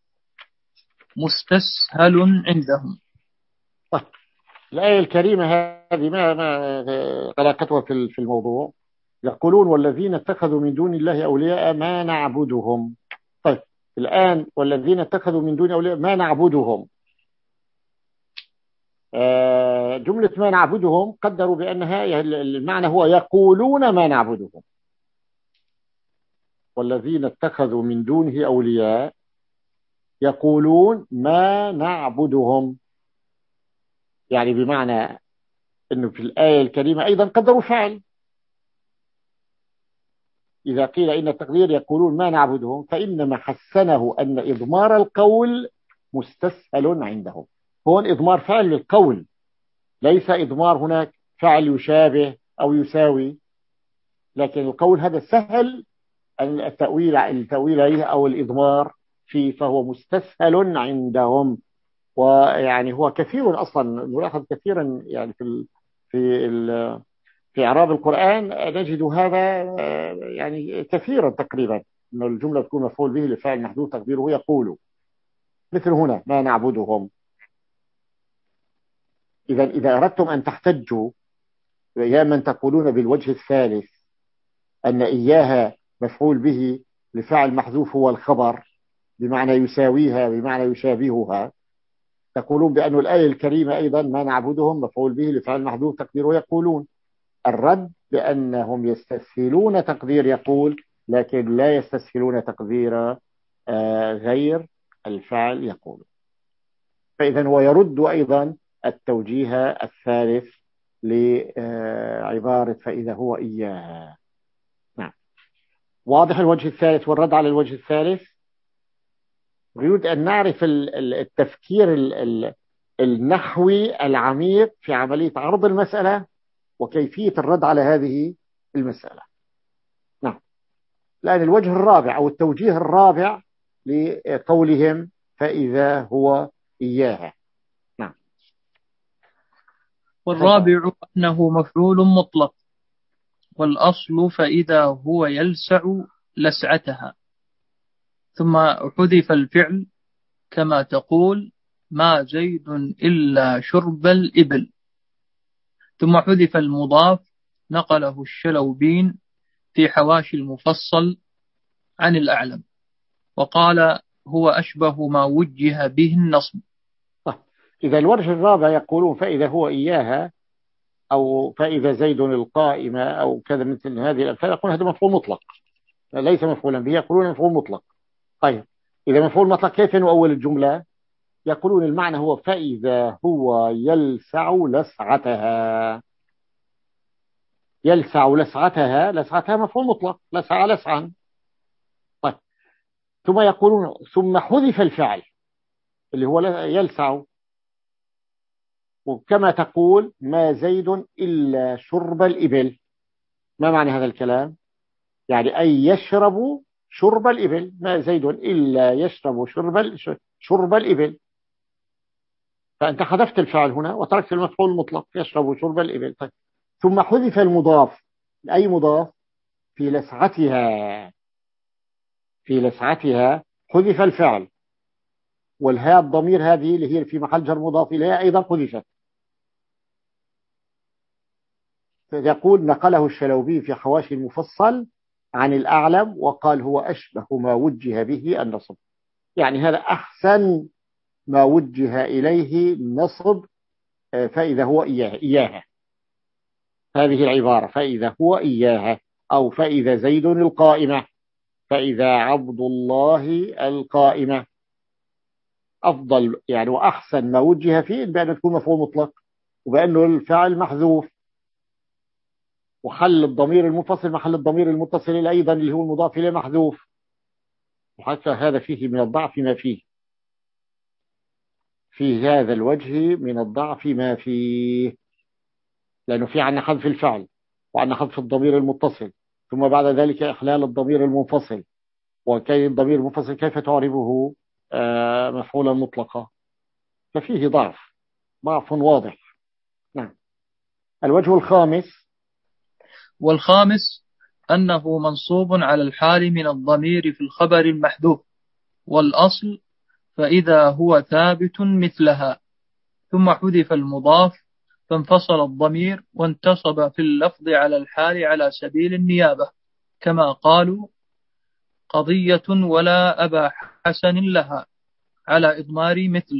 مستسهل عندهم. طيب، الآية الكريمة هذه ما ما علاقتها في في الموضوع؟ يقولون والذين اتخذوا من دون الله أولياء ما نعبدهم. طيب، الآن والذين اتخذوا من دون أولياء ما نعبدهم، آه، جملة ما نعبدهم قدروا بأنها المعنى هو يقولون ما نعبدهم. والذين اتخذوا من دونه أولياء يقولون ما نعبدهم، يعني بمعنى أنه في الآية الكريمة أيضا قدروا فعل. إذا قيل إن التقدير يقولون ما نعبدهم، فإنما حسنه أن إضمار القول مستسهل عندهم. هو إضمار فعل للقول، ليس إضمار هناك فعل يشابه أو يساوي، لكن القول هذا سهل التأويل التأويل عليه أو الإضمار فيه، فهو مستسهل عندهم. ويعني هو كثير أصلا، نلاحظ كثيرا يعني في ال في ال في إعراب القرآن نجد هذا يعني كثيرا تقريبا، أن الجملة تكون مفعول به لفاعل محذوف تقديره يقول، مثل هنا ما نعبدهم. إذا إذا أردتم أن تحتجوا يا من تقولون بالوجه الثالث أن إياها مفعول به لفاعل محذوف هو الخبر بمعنى يساويها بمعنى يشابهها، تقولون بأن الآية الكريمة أيضا ما نعبدهم مفعول به لفاعل محذوف تقديره يقولون. الرد بأنهم يستسهلون تقدير يقول، لكن لا يستسهلون تقدير آه غير الفعل يقول. فإذا هو يرد أيضا التوجيه الثالث لعبارة فإذا هو إياها. نعم، واضح الوجه الثالث والرد على الوجه الثالث. نريد أن نعرف التفكير النحوي العميق في عملية عرض المسألة وكيفية الرد على هذه المسألة. نعم. الآن الوجه الرابع أو التوجيه الرابع لقولهم فإذا هو إياها. نعم. والرابع أنه مفعول مطلق، والأصل فإذا هو يلسع لسعتها، ثم حذف الفعل كما تقول ما زيد إلا شرب الإبل، ثم حذف المضاف نقله الشلوبين في حواشي المفصل عن الأعلم، وقال هو أشبه ما وجه به النصب. إذا الوجه الرابع يقولون فإذا هو إياها أو فإذا زيد القائمة أو كذا مثل هذه الأمثال، يقول هذا مفعول مطلق ليس مفعولا به، يقولون مفعول مطلق. طيب، إذا مفعول مطلق كيف نؤول الجملة؟ يقولون المعنى هو فإذا هو يلسع لسعتها. يلسع لسعتها، لسعتها مفعول مطلق، لسع لسعا. طيب، ثم يقولون ثم حذف الفعل اللي هو يلسع، وكما تقول ما زيد إلا شرب الإبل. ما معنى هذا الكلام؟ يعني أي يشرب شرب الإبل، ما زيد إلا يشرب شرب شرب الإبل. فأنت حذفت الفعل هنا وتركت المفعول المطلق يشرب شرب الإبل. طيب. ثم حذف المضاف. أي مضاف؟ في لسعتها، في لسعتها حذف الفعل، والهاء الضمير هذه اللي هي في محل جر مضاف إليها أيضا حذفت. يقول نقله الشلوبي في حواشي المفصل عن الأعلم وقال هو أشبه ما وجه به النصب، يعني هذا أحسن ما وجه إليه النصب. فإذا هو إياها إياها هذه العبارة، فإذا هو إياها، أو فإذا زيد القائمة، فإذا عبد الله القائمة. أفضل يعني وأحسن ما وجه فيه بأن تكون مفعول مطلق، وبأنه الفعل محذوف، وحل الضمير المنفصل محل الضمير المتصل أيضا اللي هو المضاف إليه محذوف. وحتى هذا فيه من الضعف ما فيه، في هذا الوجه من الضعف ما فيه، لأنه في عنا حذف الفعل وعنا حذف الضمير المتصل، ثم بعد ذلك إحلال الضمير المنفصل. وكي الضمير المنفصل كيف تعربه آه مفعولا مطلقا؟ ففيه ضعف، ضعف واضح. نعم. الوجه الخامس. والخامس أنه منصوب على الحال من الضمير في الخبر المحذوف، والأصل فإذا هو ثابت مثلها، ثم حذف المضاف فانفصل الضمير وانتصب في اللفظ على الحال على سبيل النيابة، كما قالوا قضية ولا أبا حسن لها على إضمار مثل.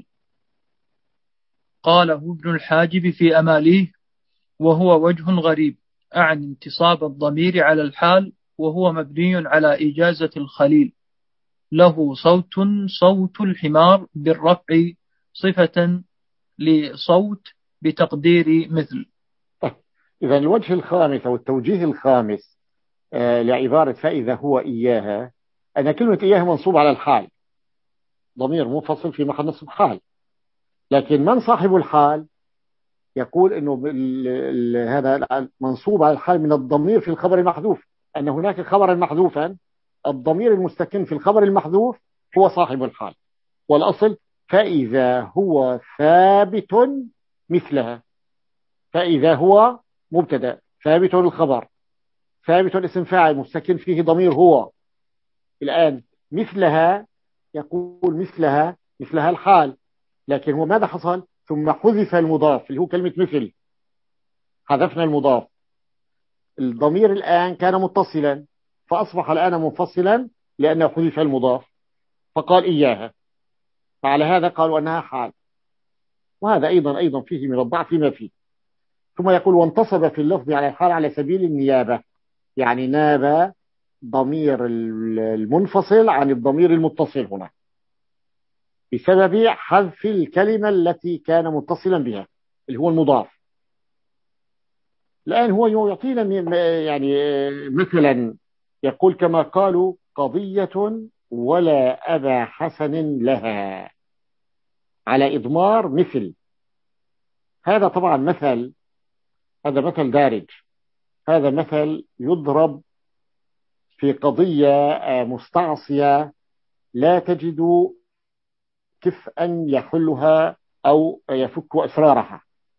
قاله ابن الحاجب في أماليه وهو وجه غريب، أعني انتصاب الضمير على الحال وهو مبني على إجازة الخليل، له صوت صوت الحمار بالرفع صفة لصوت بتقدير مثل. إذا الوجه الخامس أو التوجيه الخامس آه لعبارة فإذا هو إياها، أن كلمة إياها منصوب على الحال، ضمير منفصل في محل نصب حال. لكن من صاحب الحال يقول أنه هذا منصوب على الحال من الضمير في الخبر المحذوف، أن هناك خبرا محذوفا، الضمير المستكن في الخبر المحذوف هو صاحب الحال، والأصل فإذا هو ثابت مثلها. فإذا هو مبتدأ، ثابت الخبر، ثابت اسم فاعل مستكن فيه ضمير هو. الآن مثلها، يقول مثلها مثلها الحال، لكن هو ماذا حصل؟ ثم حذف المضاف اللي هو كلمة مثل، حذفنا المضاف، الضمير الآن كان متصلا فأصبح الآن منفصلا لأنه حذف المضاف، فقال إياها، فعلى هذا قالوا أنها حال. وهذا أيضا أيضا فيه من الضعف ما فيه. ثم يقول وانتصب في اللفظ على الحال على سبيل النيابة، يعني ناب ضمير المنفصل عن الضمير المتصل هنا بسبب حذف الكلمة التي كان متصلا بها اللي هو المضاف. الآن هو يعطينا يعني مثلا يقول كما قالوا قضية ولا أبا حسن لها على إضمار مثل. هذا طبعا مثل، هذا مثل دارج، هذا مثل يضرب في قضية مستعصية لا تجد كيف أن يحلها أو يفك أسرارها.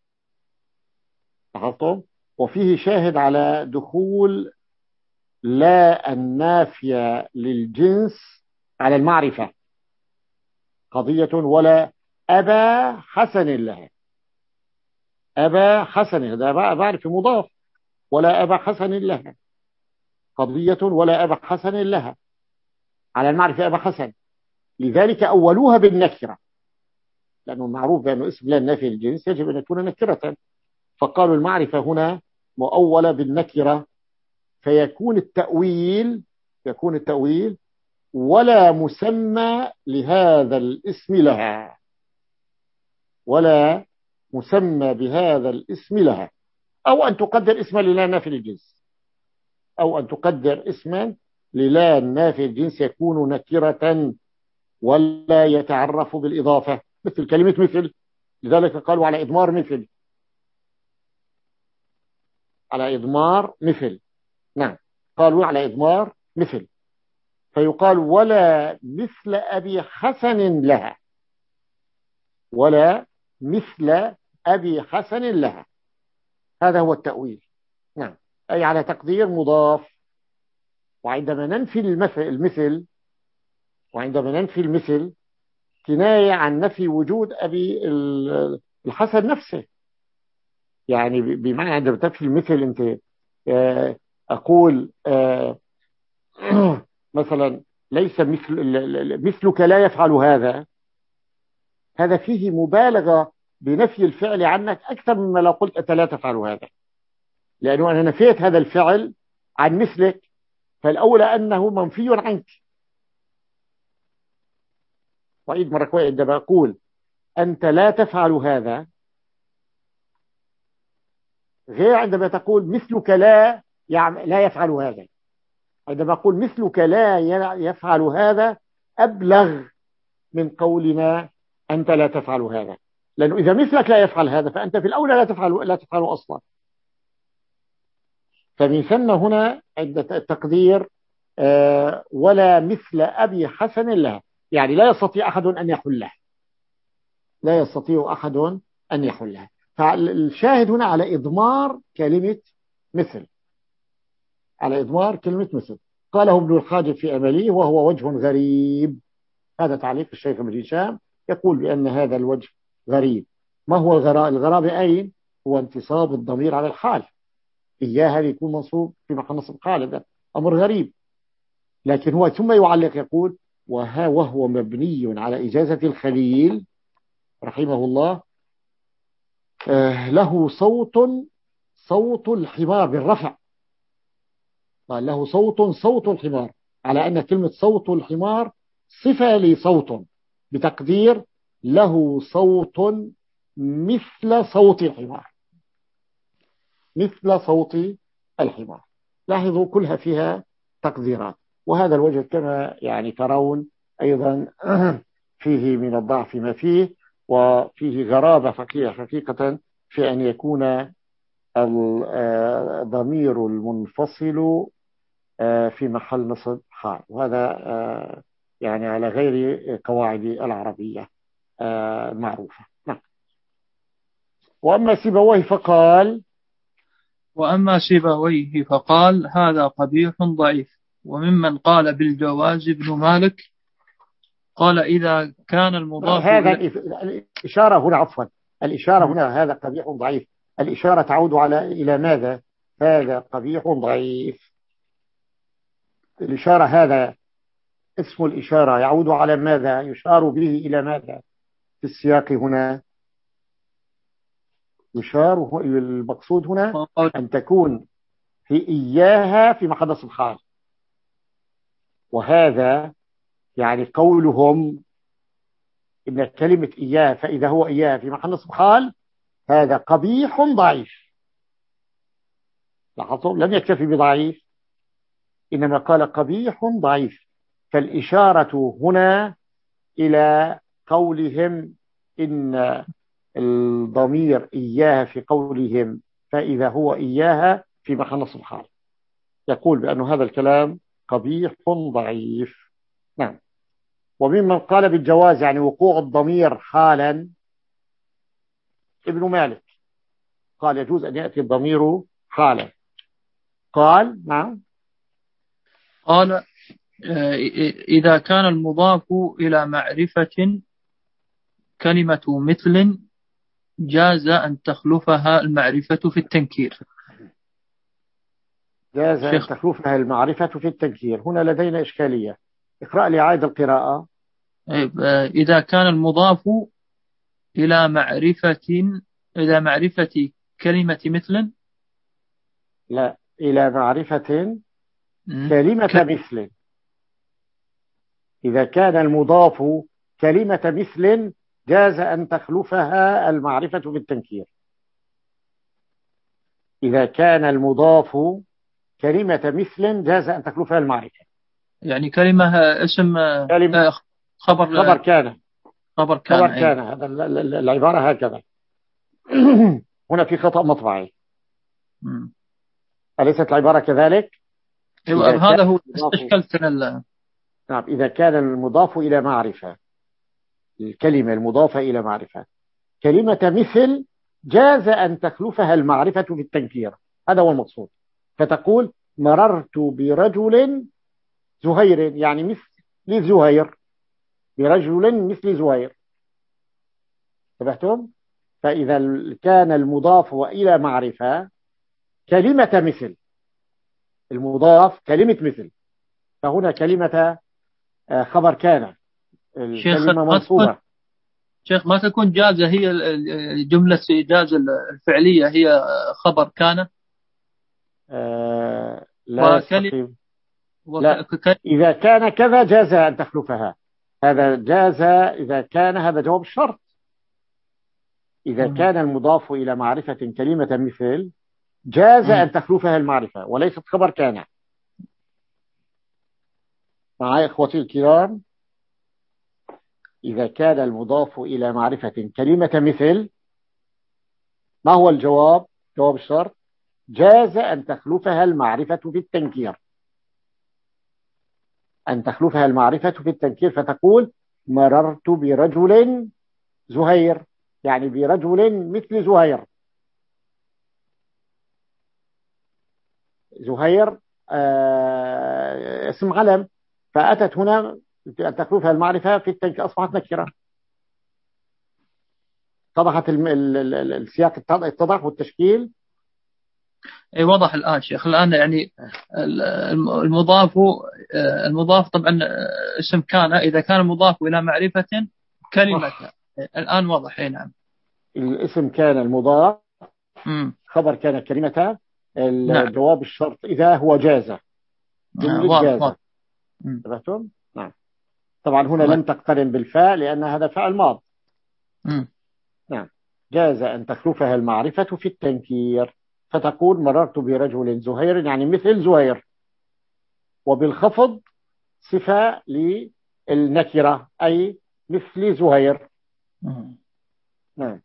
لاحظتم؟ وفيه شاهد على دخول لا النافية للجنس على المعرفة، قضية ولا أبا حسن لها، أبا حسن هذا بعرف مضاف، ولا أبا حسن لها، قضية ولا أبا حسن لها على المعرفة أبا حسن، لذلك أولوها بالنكرة، لأنه معروف بأنه اسم لا النافي للجنس يجب أن يكون نكرة، فقالوا المعرفة هنا مؤولة بالنكرة، فيكون التأويل يكون التأويل ولا مسمى لهذا الاسم لها، ولا مسمى بهذا الاسم لها، أو أن تقدر اسما للا نافي للجنس، أو أن تقدر اسما للا النافي الجنس يكون نكرة ولا يتعرف بالإضافة، مثل كلمة مثل، لذلك قالوا على إضمار مثل، على إضمار مثل. نعم، قالوا على إضمار مثل، فيقال ولا مثل أبي حسن لها، ولا مثل أبي حسن لها، هذا هو التأويل. نعم، أي على تقدير مضاف. وعندما ننفي المثل, المثل وعندما ننفي المثل كناية عن نفي وجود أبي الحسن نفسه. يعني بمعنى عندما تنفي المثل أنت أقول مثلا ليس مثل مثلك لا يفعل هذا، هذا فيه مبالغة بنفي الفعل عنك أكثر مما لو قلت أنت لا تفعل هذا، لأنه أنا نفيت هذا الفعل عن مثلك، فالأولى أنه منفي عنك. وعيد مرة كويس، عندما أقول أنت لا تفعل هذا غير عندما تقول مثلك لا لا يفعل هذا. عندما أقول مثلك لا يفعل هذا أبلغ من قولنا أنت لا تفعل هذا، لأنه إذا مثلك لا يفعل هذا فأنت في الأولى لا تفعل لا تفعل أصلا. فمن ثم هنا عدة التقدير آه ولا مثل أبي حسن لها، يعني لا يستطيع أحد أن يحله، لا يستطيع أحد أن يحلها. فالشاهد هنا على إضمار كلمة مثل، على إضمار كلمة مثل. قاله ابن الحاجب في أمليه وهو وجه غريب. هذا تعليق الشيخ ابن هشام، يقول بأن هذا الوجه غريب. ما هو الغراب؟ الغراب أين؟ هو انتصاب الضمير على الحال، إياها يكون منصوب في محل نصب حال، هذا أمر غريب. لكن هو ثم يعلق يقول وها وهو مبني على إجازة الخليل رحمه الله آه له صوت صوت الحمار بالرفع، قال له صوت صوت الحمار، على أن كلمة صوت الحمار صفة لصوت، بتقدير له صوت مثل صوت الحمار، مثل صوت الحمار. لاحظوا كلها فيها تقديرات. وهذا الوجه كما يعني ترون أيضا فيه من الضعف ما فيه، وفيه غرابة حقيقة في أن يكون الضمير المنفصل في محل نصب حال، وهذا يعني على غير قواعد العربية المعروفة. نعم. وأما سيبويه فقال وأما سيبويه فقال هذا قبيح ضعيف. وممن قال بالجواز ابن مالك قال إذا كان المضاف هذا الإشارة هنا عفوا الإشارة هنا هذا قبيح ضعيف، الإشارة تعود على إلى ماذا؟ هذا قبيح ضعيف. الإشارة هذا اسم الإشارة يعود على ماذا؟ يشار به إلى ماذا في السياق هنا؟ يشار المقصود هنا أن تكون في إياها في محل نصب حال، وهذا يعني قولهم إن كلمة إياه فإذا هو إياه في محل نصب حال هذا قبيح ضعيف. لاحظوا لم يكتفي بضعيف، إنما قال قبيح ضعيف. فالإشارة هنا إلى قولهم إن الضمير إياها في قولهم فإذا هو إياها في محل نصب حال، يقول بأن هذا الكلام قبيح ضعيف. نعم. وممن قال بالجواز يعني وقوع الضمير حالا ابن مالك، قال يجوز أن يأتي الضمير حالا. قال نعم، قال إذا كان المضاف إلى معرفة كلمة مثل جاز أن تخلفها المعرفة في التنكير. جاز أن تخلفها المعرفة في التنكير. هنا لدينا إشكالية، اقرأ لي عايد القراءة. إذا كان المضاف إلى معرفة إلى معرفة كلمة مثل، لا، إلى معرفة كلمة ك... مثل. إذا كان المضاف كلمة مثل جاز أن تخلفها المعرفة في التنكير. إذا كان المضاف كلمة مثل جاز أن تخلفها المعرفة. يعني كلمة اسم كلمة خبر خبر كان خبر كان خبر كان هذا العبارة هكذا. هنا في خطأ مطبعي. مم. أليست العبارة كذلك؟ هذا هو إشكالتنا. نعم، إذا كان المضاف إلى معرفة، الكلمة المضافة إلى معرفة، كلمة مثل جاز أن تخلفها المعرفة في التنكير، هذا هو المقصود. فتقول مررت برجل زهير، يعني مثل زهير، برجل مثل زهير. انتبهتم؟ فإذا كان المضاف إلى معرفة كلمة مثل، المضاف كلمة مثل، فهنا كلمة خبر كان، الكلمة منصوبة. شيخ ما تكون جازة هي جملة جازة الفعلية هي خبر كان؟ آه لا يستقيم. لا، وك... إذا كان كذا جاز أن تخلفها، هذا جاز إذا كان، هذا جواب الشرط. إذا كان المضاف إلى معرفة كلمة مثل جاز أن تخلفها المعرفة وليست خبر كان. معي إخوتي الكرام؟ إذا كان المضاف إلى معرفة كلمة مثل، ما هو الجواب؟ جواب الشرط جاز أن تخلفها المعرفة في التنكير، أن تخلفها المعرفة في التنكير، فتقول مررت برجل زهير، يعني برجل مثل زهير. زهير آه اسم علم، فأتت هنا أن تخلفها المعرفة في التنكير، أصبحت نكرة. اتضحت السياق، اتضح والتشكيل. اي وضح الآن شيخ. الآن يعني المضاف المضاف طبعا اسم كان، إذا كان المضاف إلى معرفة كلمة. الآن واضح. اي نعم. الاسم كان المضاف، مم. خبر كان كلمة، نعم. الجواب الشرط إذا هو جازة، جملة جازة. انتبهتم؟ نعم. طبعا هنا لم تقترن بالفاء لأن هذا فعل ماض. مم. نعم. جاز أن تخلفها المعرفة في التنكير، فتقول مررت برجل زهير، يعني مثل زهير، وبالخفض صفة للنكرة أي مثل زهير. مم. نعم.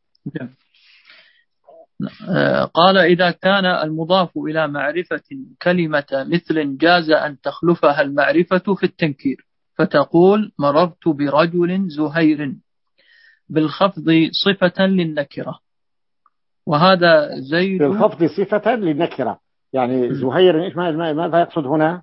قال إذا كان المضاف إلى معرفة كلمة مثل جاز أن تخلفها المعرفة في التنكير، فتقول مررت برجل زهير بالخفض صفة للنكرة، وهذا زيد. بالخفض صفة للنكرة، يعني زهير ماذا يقصد هنا؟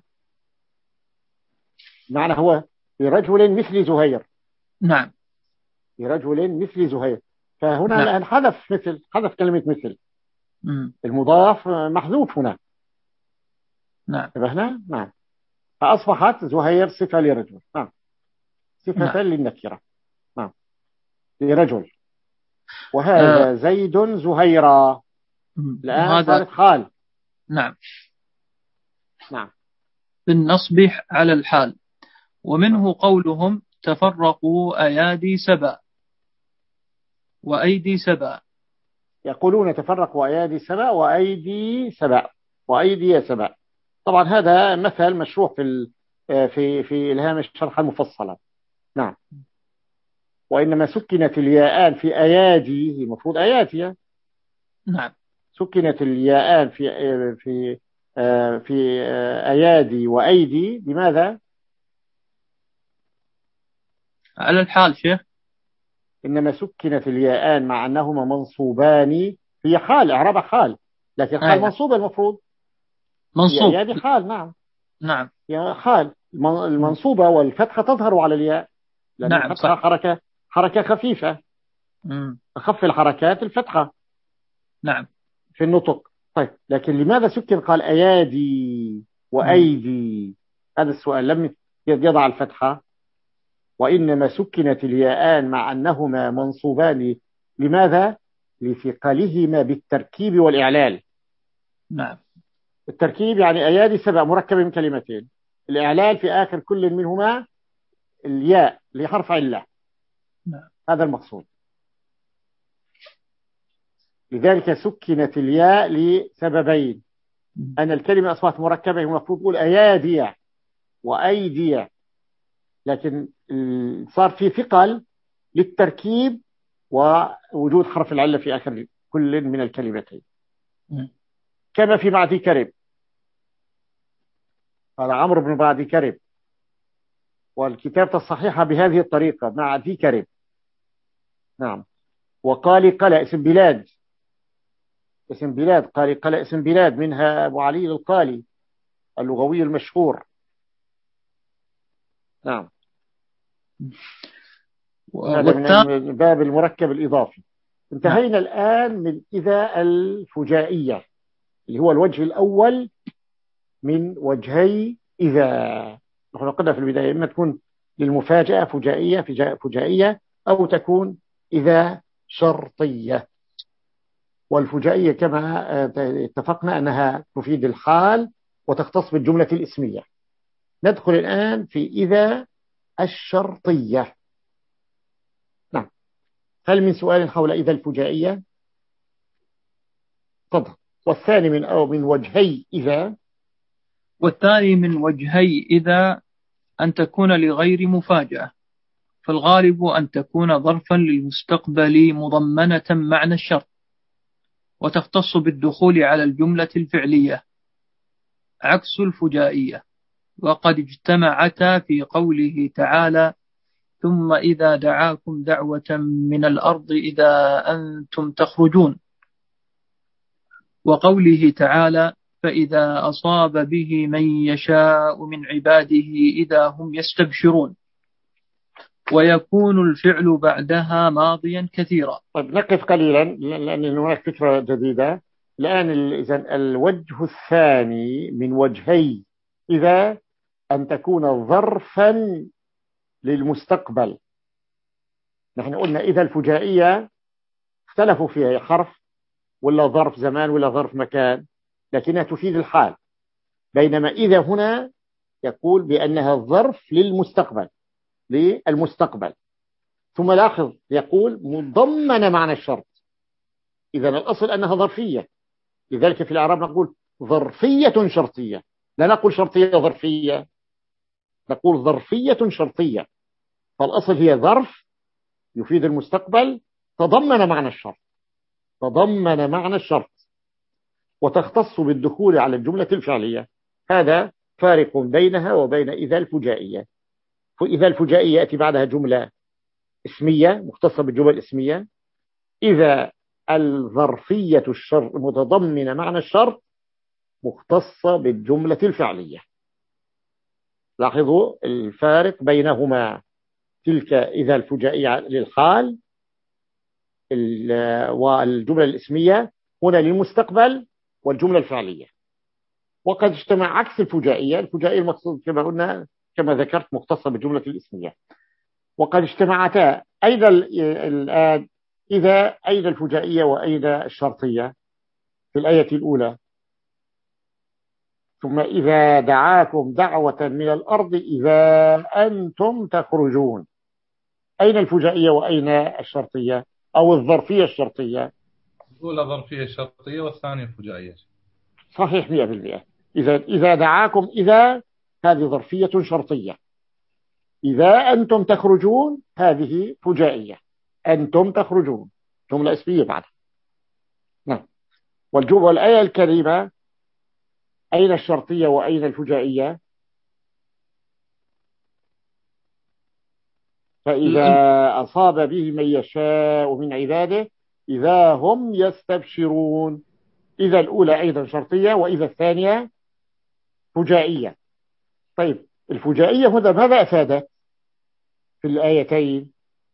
معنى هو برجل مثل زهير. نعم. برجل مثل زهير، فهنا نعم. الآن حذف مثل، حذف كلمة مثل. مم. المضاف محذوف هنا. نعم. انتبهنا؟ نعم. فأصبحت زهير صفة لرجل. نعم. صفة نعم. للنكرة. نعم. لرجل. وهذا آه. زيد زهيرا، الآن وهذا. صارت حال. نعم. نعم. بالنصب على الحال. ومنه نعم. قولهم تفرقوا أيادي سبا وأيدي سبا. يقولون تفرقوا أيادي سبأ وأيدي سبأ وأيدي سبأ. طبعا هذا مثل مشروع في ال... في في إلهام الشرح المفصلة. نعم. وإنما سكنت الياءان في أيادي، المفروض أياتي. نعم. سكنت الياءان في في في أيادي وأيدي، لماذا؟ على الحال شيخ. إنما سكنت الياءان مع أنهما منصوبان في حال، إعراب حال، لكن حال أيوة. منصوب المفروض. في منصوب. أيادي حال. نعم. نعم. يا حال المنصوبة والفتحة تظهر على الياء، لأن نعم الفتحة صح. حركة حركة خفيفة، مم. أخف الحركات الفتحة نعم. في النطق. طيب، لكن لماذا سكن قال أيادي مم. وأيدي؟ هذا السؤال. لم يضع الفتحة، وإنما سكنت الياءان مع أنهما منصوبان. لماذا؟ لثقلهما بالتركيب والإعلال. نعم. التركيب يعني أيادي سبع مركب من كلمتين، الإعلال في آخر كل منهما الياء لحرف علة. نعم. هذا المقصود. لذلك سكنت الياء لسببين: أن الكلمة أصبحت مركبة، المفروض تقول أيادي وأيدي، لكن صار في ثقل للتركيب ووجود حرف العلة في آخر كل من الكلمتين، كما في معدي كرب. هذا عمرو بن معدي كرب، والكتابة الصحيحة بهذه الطريقة معدي كرب. نعم. وقالي قلع اسم بلاد، اسم بلاد قالي قلع اسم بلاد، منها أبو علي القالي اللغوي المشهور. نعم. هذا من باب المركب الإضافي. انتهينا الآن من إذا الفجائية، اللي هو الوجه الأول من وجهي إذا. نحن قلنا في البداية إما تكون للمفاجأة فجائية فجائية، أو تكون إذا شرطية. والفجائية كما اتفقنا أنها تفيد الحال وتختص بالجملة الاسمية. ندخل الآن في إذا الشرطية. نعم. هل من سؤال حول إذا الفجائية؟ تفضل. والثاني من أو من وجهي إذا. والثاني من وجهي إذا أن تكون لغير مفاجأة، فالغالب أن تكون ظرفا للمستقبل مضمنة معنى الشرط، وتختص بالدخول على الجملة الفعلية عكس الفجائية. وقد اجتمعتا في قوله تعالى: ثم إذا دعاكم دعوة من الأرض إذا أنتم تخرجون، وقوله تعالى: فإذا أصاب به من يشاء من عباده إذا هم يستبشرون، ويكون الفعل بعدها ماضيا كثيرا. طيب نقف قليلا لأن هناك فكرة جديدة الآن. إذن الوجه الثاني من وجهي إذا أن تكون ظرفا للمستقبل. نحن قلنا إذا الفجائية اختلفوا فيها، حرف ولا ظرف زمان ولا ظرف مكان، لكنها تفيد الحال. بينما إذا هنا يقول بأنها ظرف للمستقبل، للمستقبل. ثم لاحظ يقول مضمن معنى الشرط. إذا الأصل أنها ظرفية، لذلك في الإعراب نقول ظرفية شرطية، لا نقول شرطية ظرفية، نقول ظرفية شرطية. فالأصل هي ظرف يفيد المستقبل تضمن معنى الشرط، تضمن معنى الشرط، وتختص بالدخول على الجملة الفعلية. هذا فارق بينها وبين إذا الفجائية. فإذا الفجائية يأتي بعدها جملة اسمية مختصة بالجمل الاسمية. إذا الظرفية الشرط متضمنة معنى الشرط مختصة بالجملة الفعلية. لاحظوا الفارق بينهما. تلك إذا الفجائية للحال والجملة الاسمية هنا للمستقبل والجملة الفعلية. وقد اجتمع عكس الفجائية. الفجائية المقصود كما قلنا كما ذكرت مختصة بالجملة الاسمية. وقد اجتمعتا أيضا الآن إذا أين الفجائية وأين الشرطية في الآية الأولى. ثم إذا دعاكم دعوة من الأرض إذا أنتم تخرجون. أين الفجائية وأين الشرطية أو الظرفية الشرطية؟ الأولى ظرفية شرطية والثانية فجائية. صحيح مئة بالمئة. إذا إذا دعاكم إذا هذه ظرفية شرطية. إذا أنتم تخرجون هذه فجائية. أنتم تخرجون جملة اسمية بعدها. نعم. والجملة والآية الكريمة أين الشرطية وأين الفجائية؟ فإذا أصاب به من يشاء من عباده إذا هم يستبشرون. إذا الأولى أيضا شرطية وإذا الثانية فجائية. طيب الفجائية هنا ماذا أفادت في الآيتين؟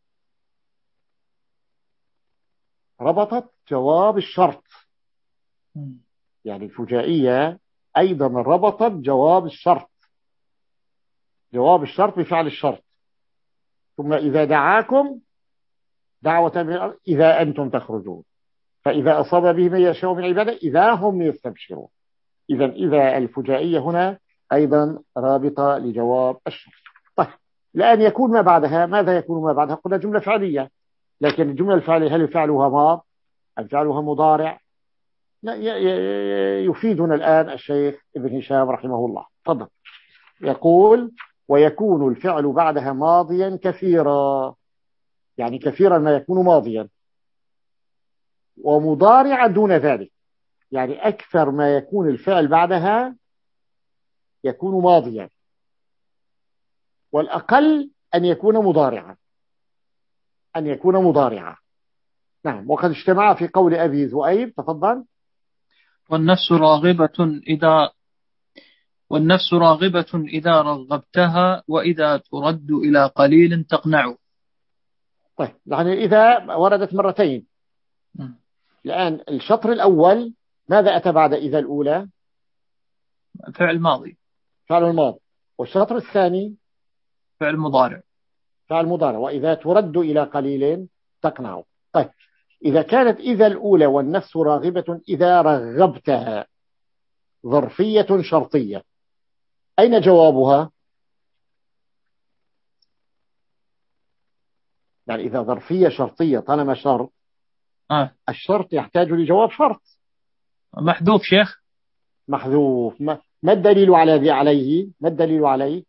ربطت جواب الشرط. يعني الفجائية أيضا ربطت جواب الشرط، جواب الشرط بفعل الشرط. ثم إذا دعاكم دعوة من الأرض إذا أنتم تخرجون، فإذا أصاب به من يشاء من عباده إذا هم يستبشرون. إذا إذا الفجائية هنا أيضا رابطة لجواب الشرط. طيب الآن يكون ما بعدها، ماذا يكون ما بعدها؟ قلنا جملة فعلية، لكن الجملة الفعلية هل فعلها ماض أم فعلها مضارع؟ لا يفيدنا الآن الشيخ ابن هشام رحمه الله. تفضل. يقول ويكون الفعل بعدها ماضيا كثيرا، يعني كثيرا ما يكون ماضيا، ومضارعا دون ذلك، يعني أكثر ما يكون الفعل بعدها يكون ماضيا، والأقل أن يكون مضارعا، أن يكون مضارعا. نعم. وقد اجتمع في قول أبي ذؤيب. تفضل. والنفس راغبة إذا والنفس راغبة إذا رغبتها، وإذا ترد إلى قليل تقنع. طيب، يعني إذا وردت مرتين. الآن الشطر الأول ماذا أتى بعد إذا الأولى؟ فعل ماضي. فعل الماضي. والشطر الثاني فعل مضارع. فعل مضارع. وإذا ترد إلى قليل تقنع. طيب، إذا كانت إذا الأولى والنفس راغبة إذا رغبتها ظرفية شرطية، أين جوابها؟ يعني إذا ظرفية شرطية طالما شرط، آه. الشرط يحتاج لجواب شرط. محذوف شيخ. محذوف. ما, ما الدليل على ذي عليه؟ ما الدليل عليه؟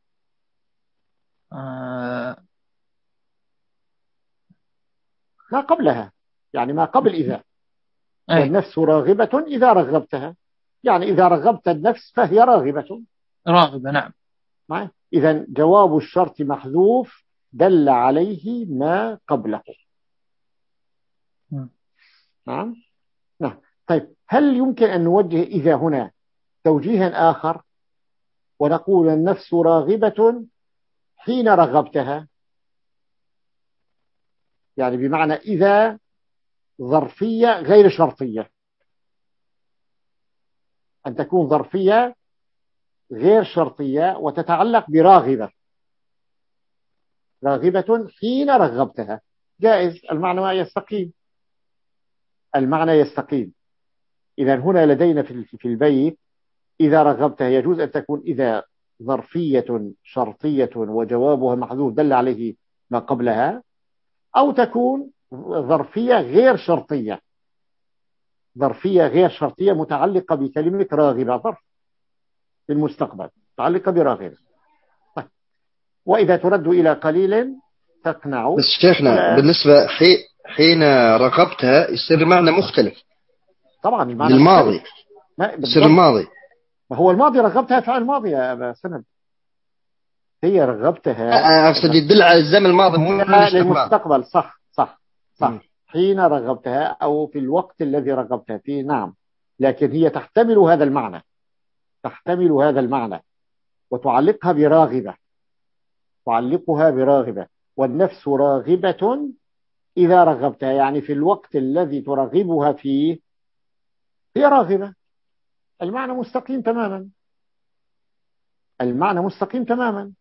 آه. ما قبلها، يعني ما قبل إذا. أي. والنفس راغبة إذا رغبتها، يعني إذا رغبت النفس فهي راغبة. راغبة. نعم. إذا جواب الشرط محذوف دل عليه ما قبله. نعم. نعم. طيب، هل يمكن أن نوجه إذا هنا توجيها آخر ونقول النفس راغبة حين رغبتها، يعني بمعنى إذا ظرفية غير شرطية، أن تكون ظرفية غير شرطية وتتعلق براغبة، راغبة حين رغبتها، جائز. المعنى يستقيم، المعنى يستقيم. إذا هنا لدينا في البيت إذا رغبتها يجوز أن تكون إذا ظرفية شرطية وجوابها محذوف دل عليه ما قبلها، أو تكون ظرفية غير شرطية، ظرفية غير شرطية متعلقة بكلمة راغبة، ظرف في المستقبل متعلقة براغبة. طيب. وإذا ترد إلى قليل تقنع. بس شيخنا بالنسبة حي... حين رغبتها يصير معنى مختلف. طبعا المعنى للماضي يصير الماضي. ما هو الماضي رغبتها فعل ماضي يا أبا سند، هي رغبتها أقصد يدل على الزمن الماضي مو للمستقبل. صح صح صح. م. حين رغبتها أو في الوقت الذي رغبتها فيه. نعم. لكن هي تحتمل هذا المعنى، تحتمل هذا المعنى وتعلقها براغبة، تعلقها براغبة. والنفس راغبة إذا رغبتها، يعني في الوقت الذي ترغبها فيه هي راغبة. المعنى مستقيم تماما، المعنى مستقيم تماما.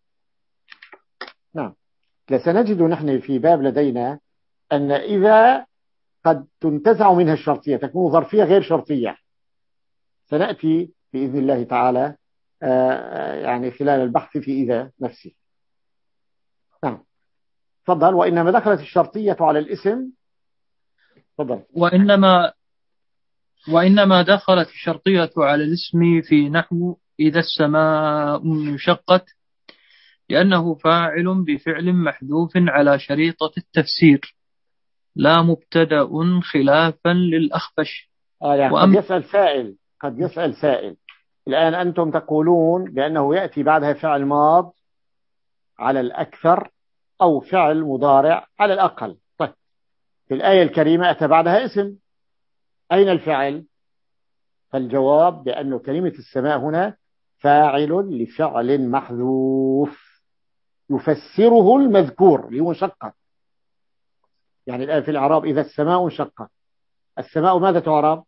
نعم. سنجد نحن في باب لدينا أن إذا قد تنتزع منها الشرطية تكون ظرفية غير شرطية، سنأتي بإذن الله تعالى يعني خلال البحث في إذا نفسه. نعم. تفضل. وإنما دخلت الشرطية على الاسم. تفضل. وإنما وإنما دخلت الشرطية على الاسم في نحو إذا السماء انشقت، لأنه فاعل بفعل محذوف على شريطة التفسير لا مبتدأ خلافا للأخفش. آه يعني وأم... قد يسأل سائل قد يسأل سائل الآن أنتم تقولون بأنه يأتي بعدها فعل ماض على الأكثر أو فعل مضارع على الأقل. طيب، في الآية الكريمة أتى بعدها اسم، أين الفعل؟ فالجواب بأنه كلمة السماء هنا فاعل لفعل محذوف يفسره المذكور اللي هو انشقت. يعني الآن في الإعراب إذا السماء انشقت، السماء ماذا تعرب؟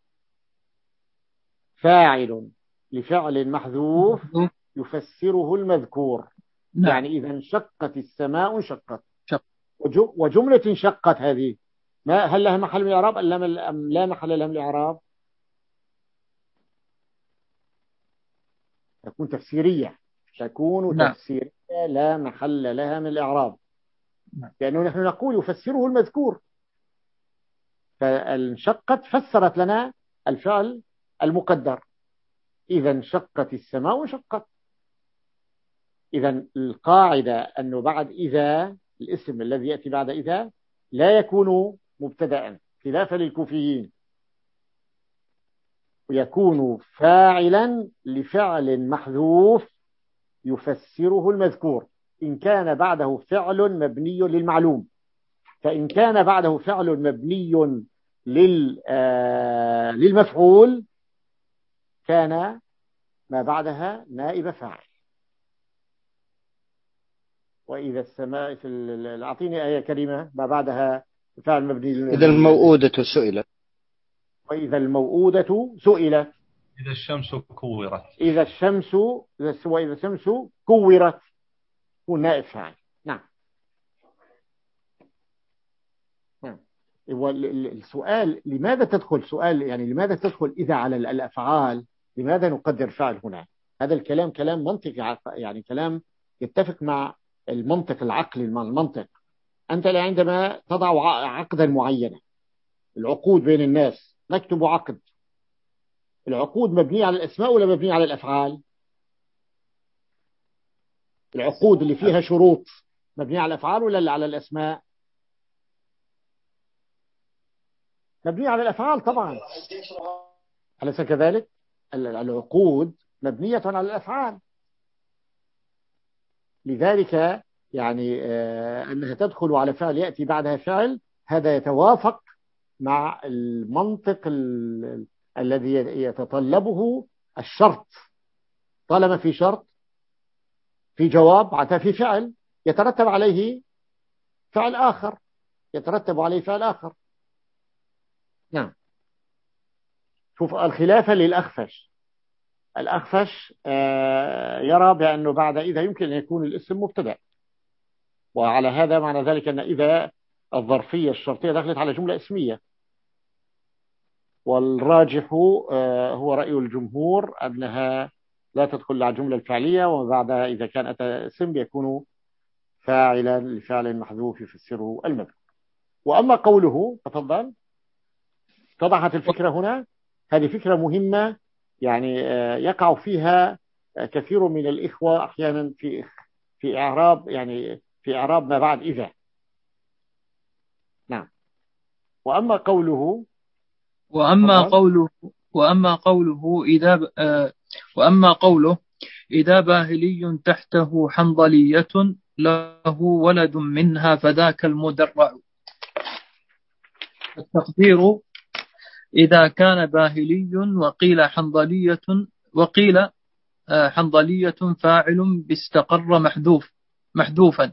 فاعل لفعل محذوف يفسره المذكور. نعم. يعني إذا انشقت السماء انشقت. وجملة انشقت هذه ما هل لها محل من الإعراب أم لا محل لها من الإعراب؟ تكون تفسيرية، تكون نعم. تفسيرية لا محل لها من الإعراب، لأنه نحن نقول يفسره المذكور. فالانشقت فسرت لنا الفعل المقدر، إذا انشقت السماء انشقت. إذا القاعدة أنه بعد إذا الاسم الذي يأتي بعد إذا لا يكون مبتدأ خلافا للكوفيين، ويكون فاعلا لفعل محذوف يفسره المذكور إن كان بعده فعل مبني للمعلوم. فإن كان بعده فعل مبني للمفعول كان ما بعدها نائب فاعل. وإذا السماء في أعطيني آية كريمة ما بعدها فعل مبني. إذا الموءودة سئلت. وإذا الموءودة سئلت. إذا الشمس كورت. إذا الشمس وإذا الشمس كورت هو نائب فاعل. نعم. نعم. السؤال لماذا تدخل سؤال يعني لماذا تدخل إذا على الأفعال؟ لماذا نقدر فعل هنا؟ هذا الكلام كلام منطقي، يعني كلام يتفق مع المنطق العقلي، مع المنطق. أنت عندما تضع عقدا معينا، العقود بين الناس نكتب عقد، العقود مبنية على الأسماء ولا مبنية على الأفعال؟ العقود اللي فيها شروط مبنية على الأفعال ولا على الأسماء؟ مبنية على الأفعال طبعا، أليس كذلك؟ العقود مبنية على الأفعال، لذلك يعني آه أنها تدخل على فعل يأتي بعدها فعل، هذا يتوافق مع المنطق ال الذي يتطلبه الشرط. طالما في شرط في جواب عتا في فعل يترتب عليه فعل آخر، يترتب عليه فعل آخر. نعم. شوف الخلافة للأخفش، الأخفش آه يرى بأنه بعد إذا يمكن أن يكون الاسم مبتدأ، وعلى هذا معنى ذلك أن إذا الظرفية الشرطية دخلت على جملة اسمية. والراجح آه هو رأي الجمهور أنها لا تدخل على الجملة الفعلية، وبعدها إذا كان أتى اسم يكون فاعلا لفعل محذوف يفسره المذكور. وأما قوله تفضل، اتضحت الفكرة هنا. هذه فكرة مهمة يعني يقع فيها كثير من الإخوة أحيانا في في إعراب يعني في إعراب ما بعد إذا. نعم. وأما قوله وأما قوله وأما قوله إذا وأما قوله إذا باهلي تحته حنظلية له ولد منها فذاك المدرع. التقدير إذا كان باهلي وقيل حنظلية وقيل حنظلية فاعل باستقر محذوف محذوفا،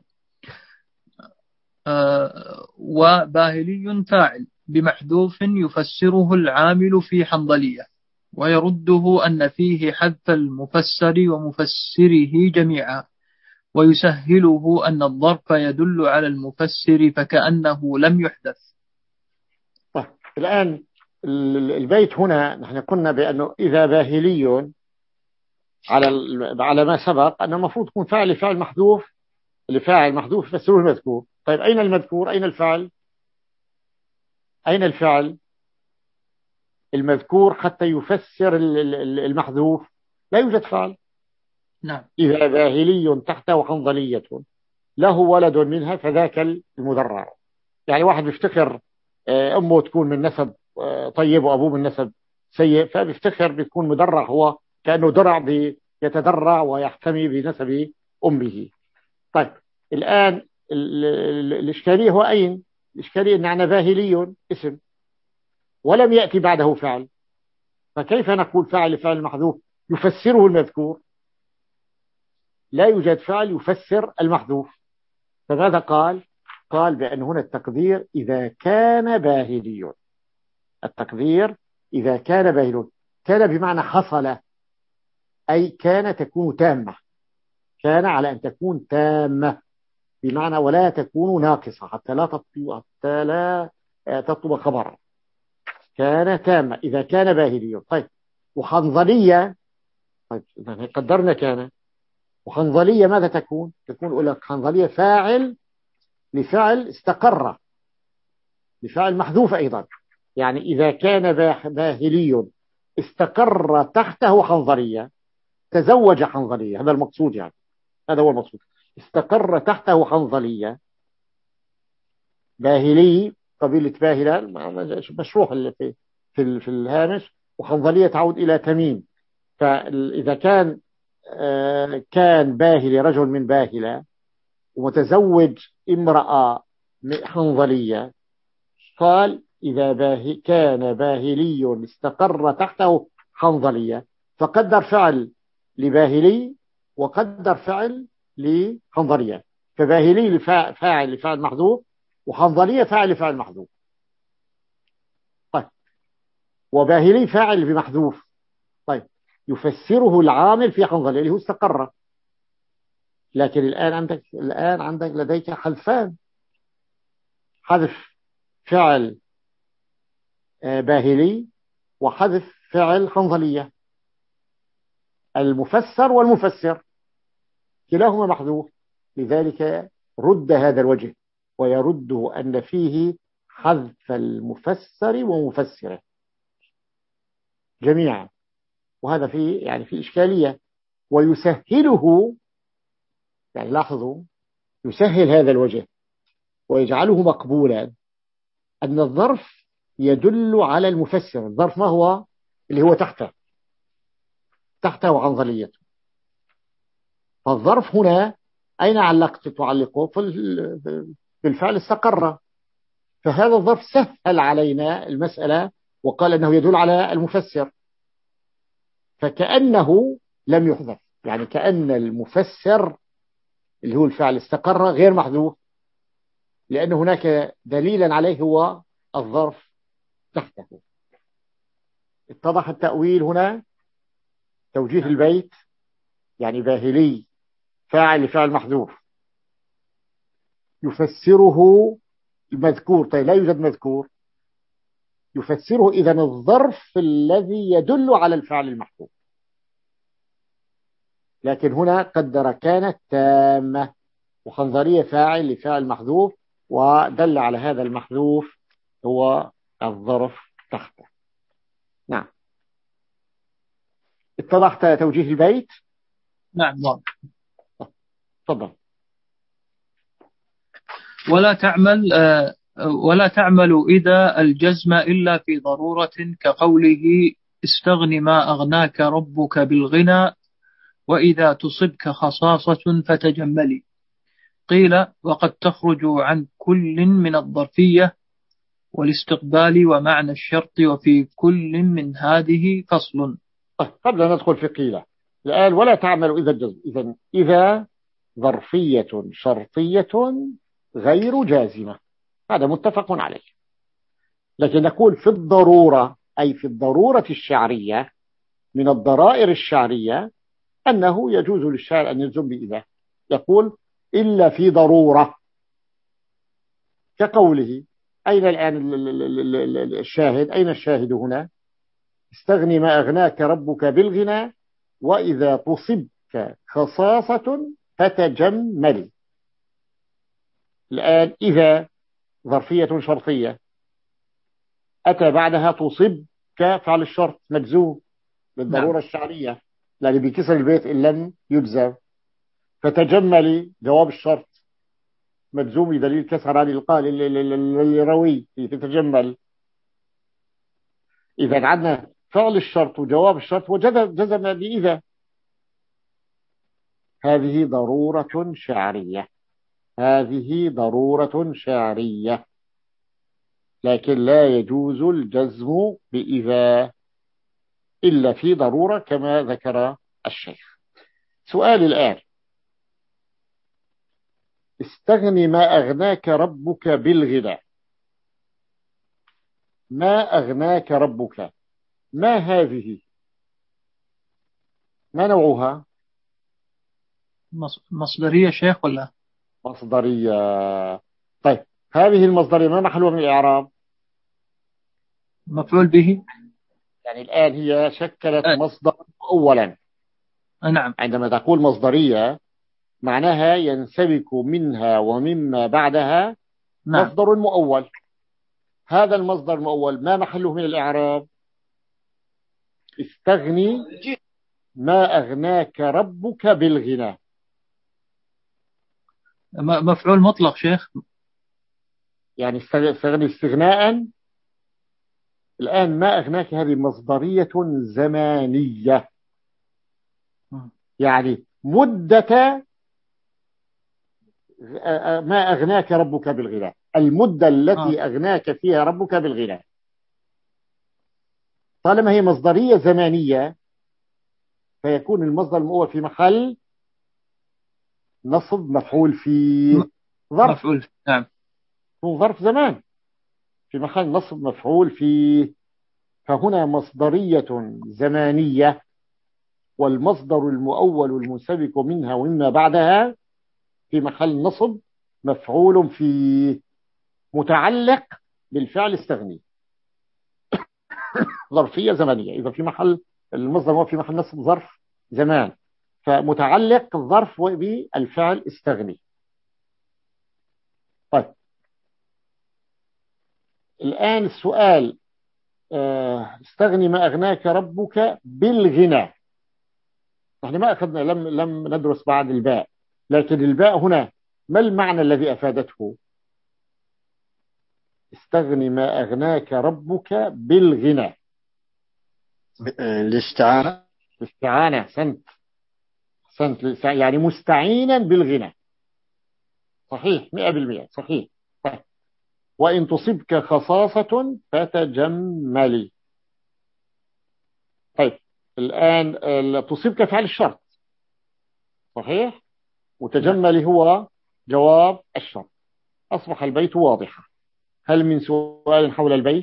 وباهلي فاعل بمحذوف يفسره العامل في حنظلية، ويرده أن فيه حذف المفسر ومفسره جميعا، ويسهله أن الظرف يدل على المفسر فكأنه لم يحدث. طيب الآن البيت هنا نحن قلنا بأنه إذا باهلي على على ما سبق أن المفروض يكون فاعل فاعل محذوف، لفاعل محذوف يفسره المذكور. طيب أين المذكور؟ أين الفاعل؟ أين الفعل المذكور حتى يفسر المحذوف؟ لا يوجد فعل. نعم. إذا باهلي تحته حنظلية له ولد منها فذاك المدرع. يعني واحد بيفتخر أمه تكون من نسب طيب وأبوه من نسب سيء، فبيفتخر بيكون مدرع، هو كأنه درع يتدرع ويحتمي بنسب أمه. طيب الآن الإشكالية هو أين؟ الإشكالية أن عنا باهلي اسم ولم يأتي بعده فعل، فكيف نقول فاعل فعل محذوف يفسره المذكور؟ لا يوجد فعل يفسر المحذوف. فماذا قال؟ قال بأن هنا التقدير إذا كان باهلي. التقدير إذا كان باهلي، كان بمعنى حصل، أي كان تكون تامة، كان على أن تكون تامة بمعنى ولا تكون ناقصة حتى لا تطلب حتى لا تطلب خبرا، كان تامة إذا كان باهلي. طيب وحنظلية، طيب قدرنا كان، وحنظلية ماذا تكون؟ تكون أقول لك حنظلية فاعل لفعل استقر، لفعل محذوف أيضا. يعني إذا كان باهلي استقر تحته حنظلية، تزوج حنظلية، هذا المقصود يعني. هذا هو المقصود. استقر تحته حنظلية. باهلي قبيلة باهلة مشروح اللي في في, في الهامش، وحنظلية تعود إلى تميم. فإذا كان كان باهلي رجل من باهلة ومتزوج امرأة حنظلية، قال إذا باهي كان باهلي استقر تحته حنظلية، فقدر فعل لباهلي وقدر فعل لحنظلية. فباهلي فاعل لفعل محذوف، وحنظلية فاعل لفعل محذوف. طيب، وباهلي فاعل بمحذوف. طيب، يفسره العامل في حنظلية اللي هو استقر. لكن الآن عندك الآن عندك لديك حذفان: حذف فعل باهلي وحذف فعل حنظلية. المفسر والمفسر كلاهما محذوف، لذلك رد هذا الوجه، ويرد أن فيه حذف المفسر ومفسره جميعا، وهذا فيه يعني في إشكالية. ويسهله، يعني لاحظوا، يسهل هذا الوجه ويجعله مقبولا أن الظرف يدل على المفسر. الظرف ما هو؟ اللي هو تحته تحته وحنظليته. فالظرف هنا أين علقت تعلقه؟ في الفعل استقر. فهذا الظرف سهل علينا المسألة وقال أنه يدل على المفسر، فكأنه لم يحذف، يعني كأن المفسر اللي هو الفعل استقر غير محذوف، لأن هناك دليلا عليه هو الظرف تحته. اتضح التأويل هنا؟ توجيه البيت يعني باهلي فاعل لفعل محذوف يفسره المذكور. طيب، لا يوجد مذكور، يفسره إذن الظرف الذي يدل على الفعل المحذوف. لكن هنا قدر كانت تامة، وحنظلية فاعل لفعل محذوف، ودل على هذا المحذوف هو الظرف تحته. نعم، اتضحت توجيه البيت؟ نعم واضح. تفضل. ولا تعمل ولا تعمل إذا الجزم إلا في ضرورة، كقوله استغن ما أغناك ربك بالغنى، وإذا تصبك خصاصة فتجملي. قيل وقد تخرج عن كل من الظرفية والاستقبال ومعنى الشرط، وفي كل من هذه فصل. قبل أن ندخل في قيلة الآن، ولا تعمل إذا الجزم. إذن إذا ظرفية شرطية غير جازمة، هذا متفق عليه. لكن نقول في الضرورة، أي في الضرورة الشعرية من الضرائر الشعرية، أنه يجوز للشاعر أن يجزم بإذا. يقول إلا في ضرورة، كقوله أين الآن الشاهد؟ أين الشاهد هنا؟ استغني ما أغناك ربك بالغنى، وإذا تصبك خصاصة فتجملي. الآن إذا ظرفية شرطية أتى بعدها تصبك فعل الشرط مجزوم بالضرورة. نعم. الشعرية لأن بكسر البيت إن لم يجزم. فتجملي جواب الشرط مجزوم بدليل كسر عن القال الروي تتجمل. إذا عندنا فعل الشرط وجواب الشرط وجزم بإذا، هذه ضرورة شعرية، هذه ضرورة شعرية، لكن لا يجوز الجزم بإذا إلا في ضرورة كما ذكر الشيخ. سؤال الآن، استغني ما أغناك ربك بالغنى. ما أغناك ربك، ما هذه؟ ما نوعها؟ مصدرية شيخ ولا مصدرية؟ طيب، هذه المصدرية ما محلها من الإعراب؟ مفعول به. يعني الآن هي شكلت أه. مصدر أولا. نعم. عندما تقول مصدرية معناها ينسلك منها ومما بعدها نعم. مصدر مؤول. هذا المصدر المؤول ما محله من الإعراب؟ استغني ما أغناك ربك بالغنى. مفعول مطلق شيخ. يعني استغني استغناء. الآن ما أغناك هذه مصدرية زمانية، يعني مدة ما أغناك ربك بالغنى، المدة التي أغناك فيها ربك بالغنى. طالما هي مصدرية زمانية فيكون المصدر المؤول في محل نصب مفعول فيه، ظرف مفعول. نعم. هو ظرف زمان في محل نصب مفعول فيه. فهنا مصدرية زمانية، والمصدر المؤول المنسبك منها ومما بعدها في محل نصب مفعول فيه متعلق بالفعل استغني. ظرفية زمنية، إذا في محل المصدر هو في محل نصب ظرف زمان، فمتعلق الظرف بالفعل استغني. طيب الآن السؤال، استغني ما أغناك ربك بالغنى. نحن ما أخذنا، لم لم ندرس بعد الباء، لكن الباء هنا ما المعنى الذي أفادته؟ استغني ما أغناك ربك بالغنى. الاستعانة. الاستعانة. سنت سنت يعني مستعينا بالغنى. صحيح مئة بالمئة صحيح. طيب. وإن تصبك خصاصة فتجملي. طيب الآن تصبك فعل الشرط صحيح، وتجملي هو جواب الشرط. أصبح البيت واضحا. هل من سؤال حول البيت؟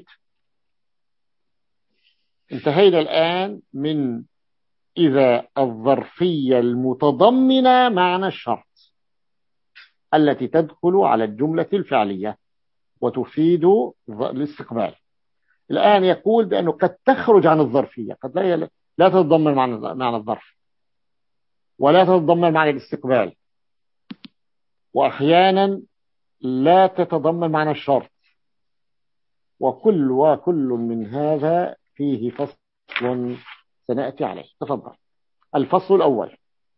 انتهينا الآن من إذا الظرفية المتضمنة معنى الشرط التي تدخل على الجملة الفعلية وتفيد الاستقبال. الآن يقول بأنه قد تخرج عن الظرفية، قد لا لا تتضمن معنى الظرف ولا تتضمن معنى الاستقبال، وأحيانا لا تتضمن معنى الشرط، وكل وكل من هذا فيه فصل سنأتي عليه. تفضل. الفصل الأول.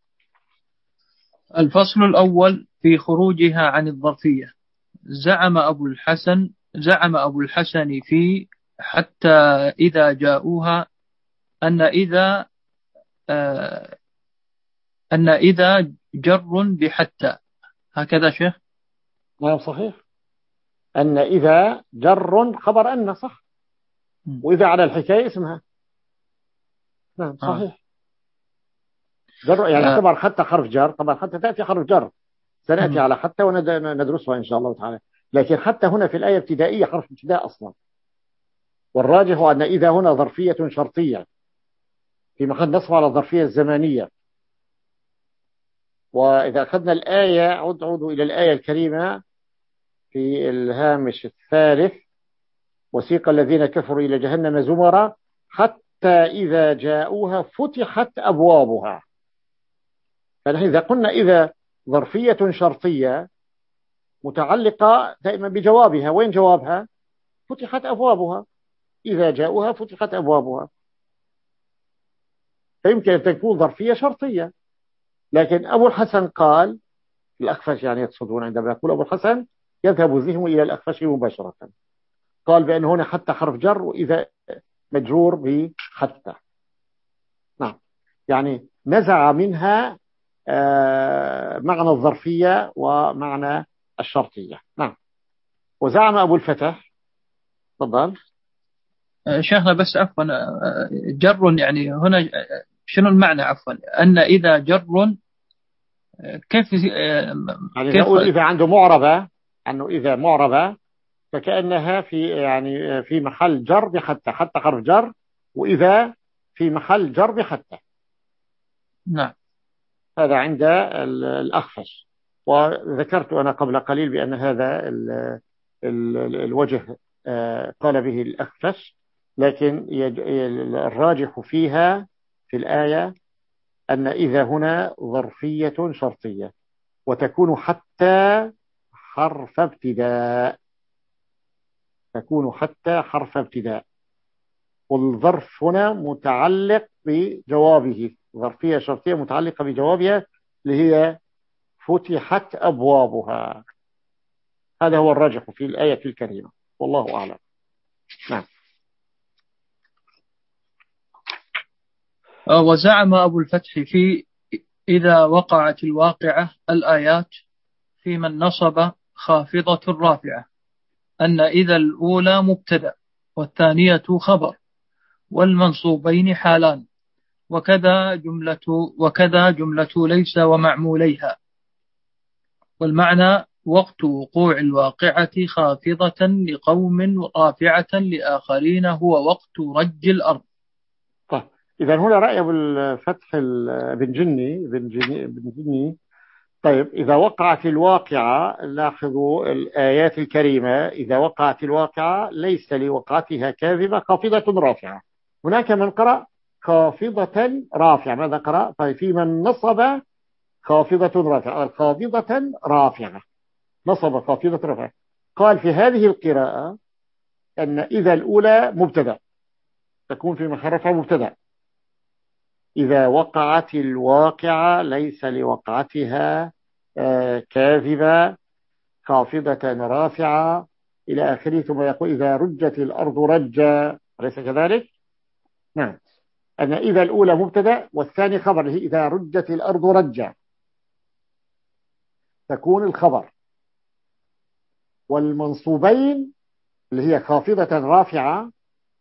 الفصل الأول في خروجها عن الظرفية. زعم أبو الحسن زعم أبو الحسن في حتى إذا جاءوها أن إذا آه أن إذا جر بحتى. هكذا شيخ؟ نعم صحيح. أن إذا جر خبر أن، صح، وإذا على الحكاية اسمها. نعم صحيح. آه. جر يعني آه. خبر حتى حرف جر، طبعا حتى تأتي حرف جر، سنأتي م. على حتى وندرسها إن شاء الله تعالى. لكن حتى هنا في الآية ابتدائية، حرف ابتداء أصلا، والراجح أن إذا هنا ظرفية شرطية في محل نصب على الظرفية الزمانية. وإذا أخذنا الآية، عد عودوا إلى الآية الكريمة في الهامش الثالث: وسيق الذين كفروا إلى جهنم زمرا حتى إذا جاءوها فتحت أبوابها. فنحن إذا قلنا إذا ظرفية شرطية متعلقة دائما بجوابها، وين جوابها؟ فتحت أبوابها. إذا جاءوها فتحت أبوابها، فيمكن أن تكون ظرفية شرطية. لكن أبو الحسن قال، الأخفش يعني يقصدون عندما يقول أبو الحسن يذهب ذهنه إلى الأخفش مباشرة، قال بأن هنا حتى حرف جر، وإذا مجرور بحتى. نعم، يعني نزع منها معنى الظرفية ومعنى الشرطية. نعم. وزعم أبو الفتح. تفضل شيخنا، بس عفوا، جر يعني هنا شنو المعنى؟ عفوا، أن إذا جر كيف يعني كيف نقول إذا عنده معربة، أنه إذا معربة فكأنها في يعني في محل جر بحتى، حتى حرف جر، وإذا في محل جر بحتى. نعم. هذا عند الأخفش. وذكرت أنا قبل قليل بأن هذا ال ال الوجه قال به الأخفش، لكن الراجح فيها في الآية أن إذا هنا ظرفية شرطية، وتكون حتى حرف ابتداء، تكون حتى حرف ابتداء، والظرف هنا متعلق بجوابه، ظرفية شرطية متعلقة بجوابها اللي هي فتحت أبوابها. هذا هو الراجح في الآية الكريمة، والله أعلم. نعم. وزعم أبو الفتح في إذا وقعت الواقعة الآيات في من نصب خافضة رافعة أن إذا الأولى مبتدأ والثانية خبر والمنصوبين حالان، وكذا جملة وكذا جملة ليس ومعموليها. والمعنى وقت وقوع الواقعة خافضة لقوم رافعة لآخرين هو وقت رج الأرض. طيب إذا هنا رأي أبو الفتح بن جني بن جني بن جني طيب إذا وقعت الواقعة، لاحظوا الآيات الكريمة، إذا وقعت الواقعة ليس لوقعتها كاذبة خافضة رافعة. هناك من قرأ خافضة رافعة. ماذا قرأ؟ طيب في من نصب خافضة رافعة، خافضة رافعة، نصب خافضة رافعة. قال في هذه القراءة أن إذا الأولى مبتدأ، تكون في محل رفع مبتدأ. إذا وقعت الواقعة ليس لوقعتها آه كاذبة خافضة رافعة إلى آخره. ثم يقول إذا رجت الأرض رجا، أليس كذلك؟ نعم. أن إذا الأولى مبتدأ والثاني خبر، إذا رجت الأرض رجا تكون الخبر. والمنصوبين اللي هي خافضة رافعة،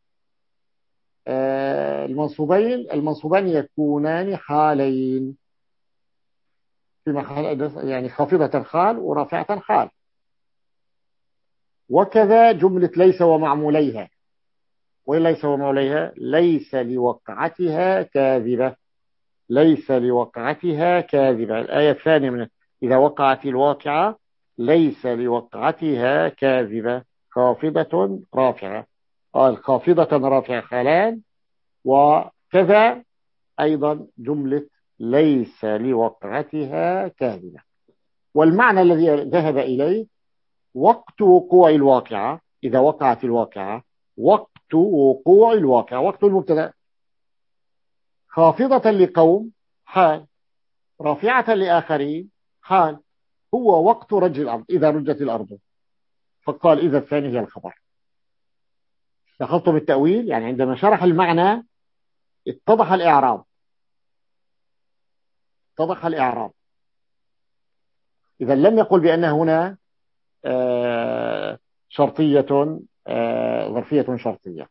آه المنصوبين المنصوبان يكونان حالين في محل، يعني خافضة حال ورافعة حال. وكذا جملة ليس ومعموليها. وليس ومعموليها ليس لوقعتها كاذبة، ليس لوقعتها كاذبة. الآية الثانية من إذا وقعت الواقعة ليس لوقعتها كاذبة خافضة رافعة. قال خافضة رافعة حالان، وكذا أيضا جملة ليس لوقعتها كاذبة. والمعنى الذي ذهب إليه وقت وقوع الواقعة، إذا وقعت الواقعة وقت وقوع الواقعة، وقت المبتدأ، خافضة لقوم حال، رافعة لآخرين حال، هو وقت رج الأرض إذا رجت الأرض. فقال إذا الثاني هي الخبر. لاحظتم التأويل؟ يعني عندما شرح المعنى اتضح الإعراب، اتضح الإعراب. إذا لم يقل بأن هنا آه شرطية آه ظرفية شرطية،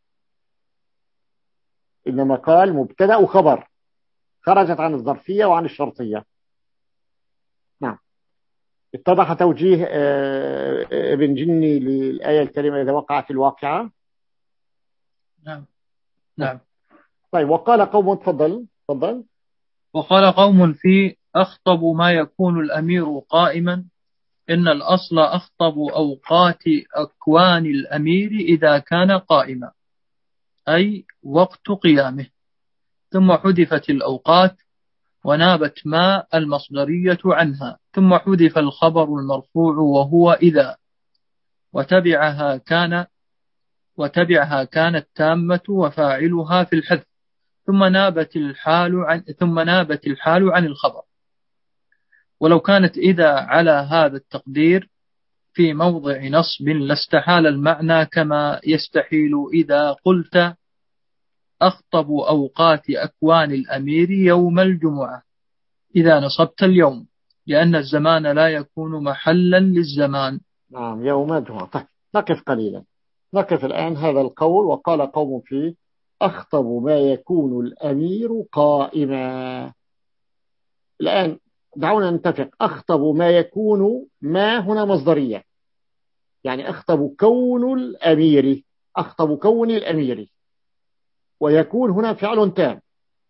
إنما قال مبتدأ وخبر، خرجت عن الظرفية وعن الشرطية. نعم. اتضح توجيه آه ابن جني للآية الكريمة إذا وقعت الواقعة. نعم. نعم. طيب وقال قوم، تفضل تفضل. وقال قوم في أخطب ما يكون الأمير قائما إن الأصل أخطب أوقات أكوان الأمير إذا كان قائما، أي وقت قيامه، ثم حذفت الأوقات ونابت ما المصدرية عنها، ثم حذف الخبر المرفوع وهو إذا، وتبعها كان وتبعها كانت تامة وفاعلها في الحذف، ثم نابت الحال عن ثم نابت الحال عن الخبر. ولو كانت إذا على هذا التقدير في موضع نصب لاستحال المعنى كما يستحيل إذا قلت أخطب أوقات أكوان الأمير يوم الجمعة إذا نصبت اليوم، لأن الزمان لا يكون محلا للزمان. نعم يوم الجمعة. طيب نقف قليلا، نقف الآن هذا القول. وقال قوم فيه أخطب ما يكون الأمير قائما. الآن دعونا نتفق، أخطب ما يكون، ما هنا مصدرية، يعني أخطب كون الأمير، أخطب كون الأمير، ويكون هنا فعل تام،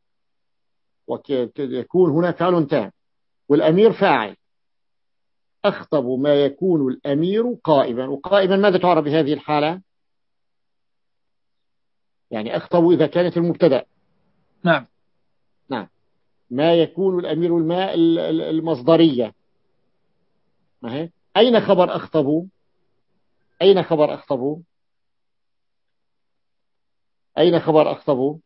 ويكون هنا فعل تام، والأمير فاعل. أخطب ما يكون الأمير قائما. وقائما ماذا تعرف بهذه الحالة؟ يعني أخطب إذا كانت المبتدأ. نعم. نعم. ما يكون الأمير الماء المصدرية. أين خبر أخطب؟ أين خبر أخطب؟ أين خبر أخطب؟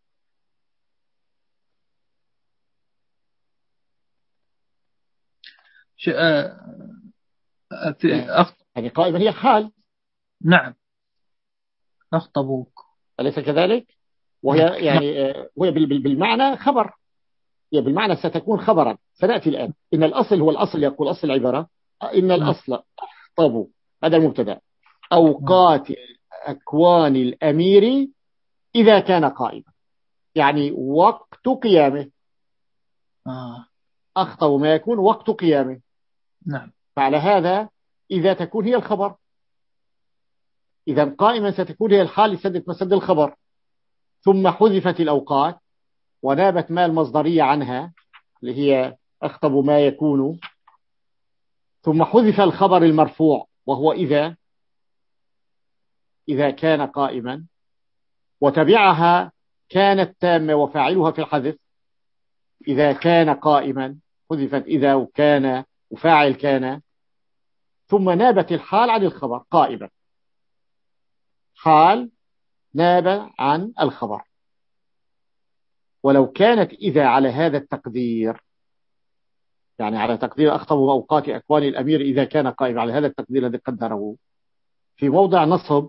يعني قائما هي حال. نعم أخطبوك أليس كذلك؟ وهي يعني وهي بالمعنى خبر، هي بالمعنى ستكون خبرا، سنأتي الآن. إن الأصل هو الأصل، يقول أصل العبارة إن الأصل أخطب، هذا المبتدأ، أوقات أكوان الأمير إذا كان قائما، يعني وقت قيامه. آه. أخطب ما يكون وقت قيامه. نعم. فعلى هذا إذا تكون هي الخبر، إذا قائما ستكون هي الحال لسدة مسد الخبر، ثم حذفت الأوقات ونابت ما المصدرية عنها اللي هي أخطب ما يكون، ثم حذف الخبر المرفوع وهو إذا إذا كان قائما، وتبعها كانت تامة وفاعلها في الحذف إذا كان قائما، حذفت إذا وكان وفاعل كان، ثم نابت الحال عن الخبر قائما، حال ناب عن الخبر. ولو كانت إذا على هذا التقدير، يعني على تقدير أخطب أوقات أكوان الأمير إذا كان قائما، على هذا التقدير الذي قدره في موضع نصب،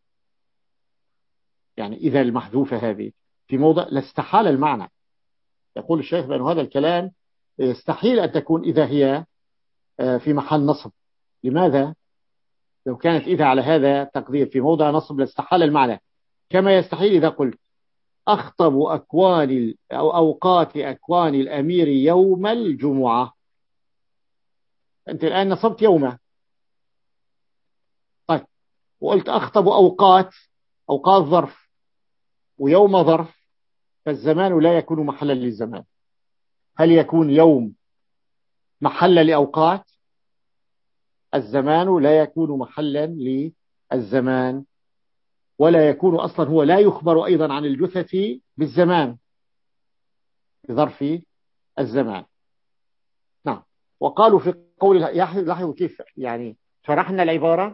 يعني إذا المحذوفة هذه في موضع لاستحال المعنى. يقول الشيخ بأن هذا الكلام يستحيل أن تكون إذا هي في محل نصب. لماذا؟ لو كانت إذا على هذا التقدير في موضع نصب لاستحال المعنى، كما يستحيل إذا قلت أخطب أكوان أو أوقات أكوان الأمير يوم الجمعة. أنت الآن نصبت يومه، طيب، وقلت أخطب أوقات، أوقات ظرف ويوم ظرف، فالزمان لا يكون محلا للزمان. هل يكون يوم محلا لأوقات؟ الزمان لا يكون محلا للزمان، ولا يكون أصلا، هو لا يخبر أيضا عن الجثث بالزمان بظرف الزمان. نعم. وقالوا في قول، لاحظوا كيف يعني شرحنا العبارة،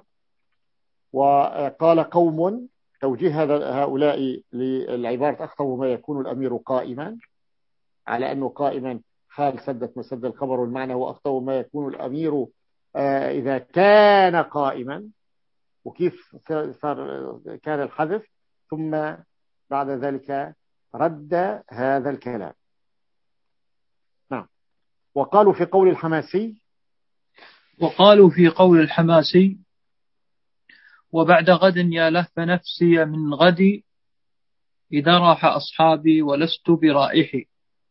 وقال قوم توجيه هؤلاء للعبارة أخطب ما يكون الأمير قائما، على أنه قائما حال سدت مسد الخبر، والمعنى هو أخطب ما يكون الأمير إذا كان قائما. وكيف صار كان الحذف، ثم بعد ذلك رد هذا الكلام. نعم. وقالوا في قول الحماسي وقالوا في قول الحماسي وبعد غد يا لهف نفسي من غدي إذا راح أصحابي ولست برائحي.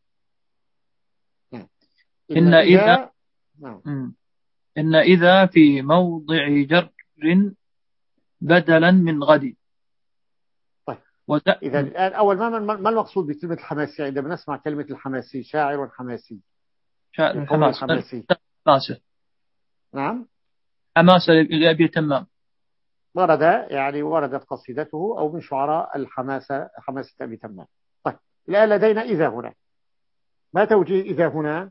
نعم. إن إذا نعم. إن إذا في موضع جر بدلا من غدي. طيب. وت... إذا الآن أول ما ما المقصود بكلمة الحماسي عندما نسمع كلمة الحماسي؟ شاعر حماسي. شاعر حماسي. حماسة. نعم. حماسة لأبي تمام. ورد يعني وردت قصيدته أو من شعراء الحماسة، حماسة أبي تمام. طيب الآن لدينا إذا هنا، ما توجيه إذا هنا؟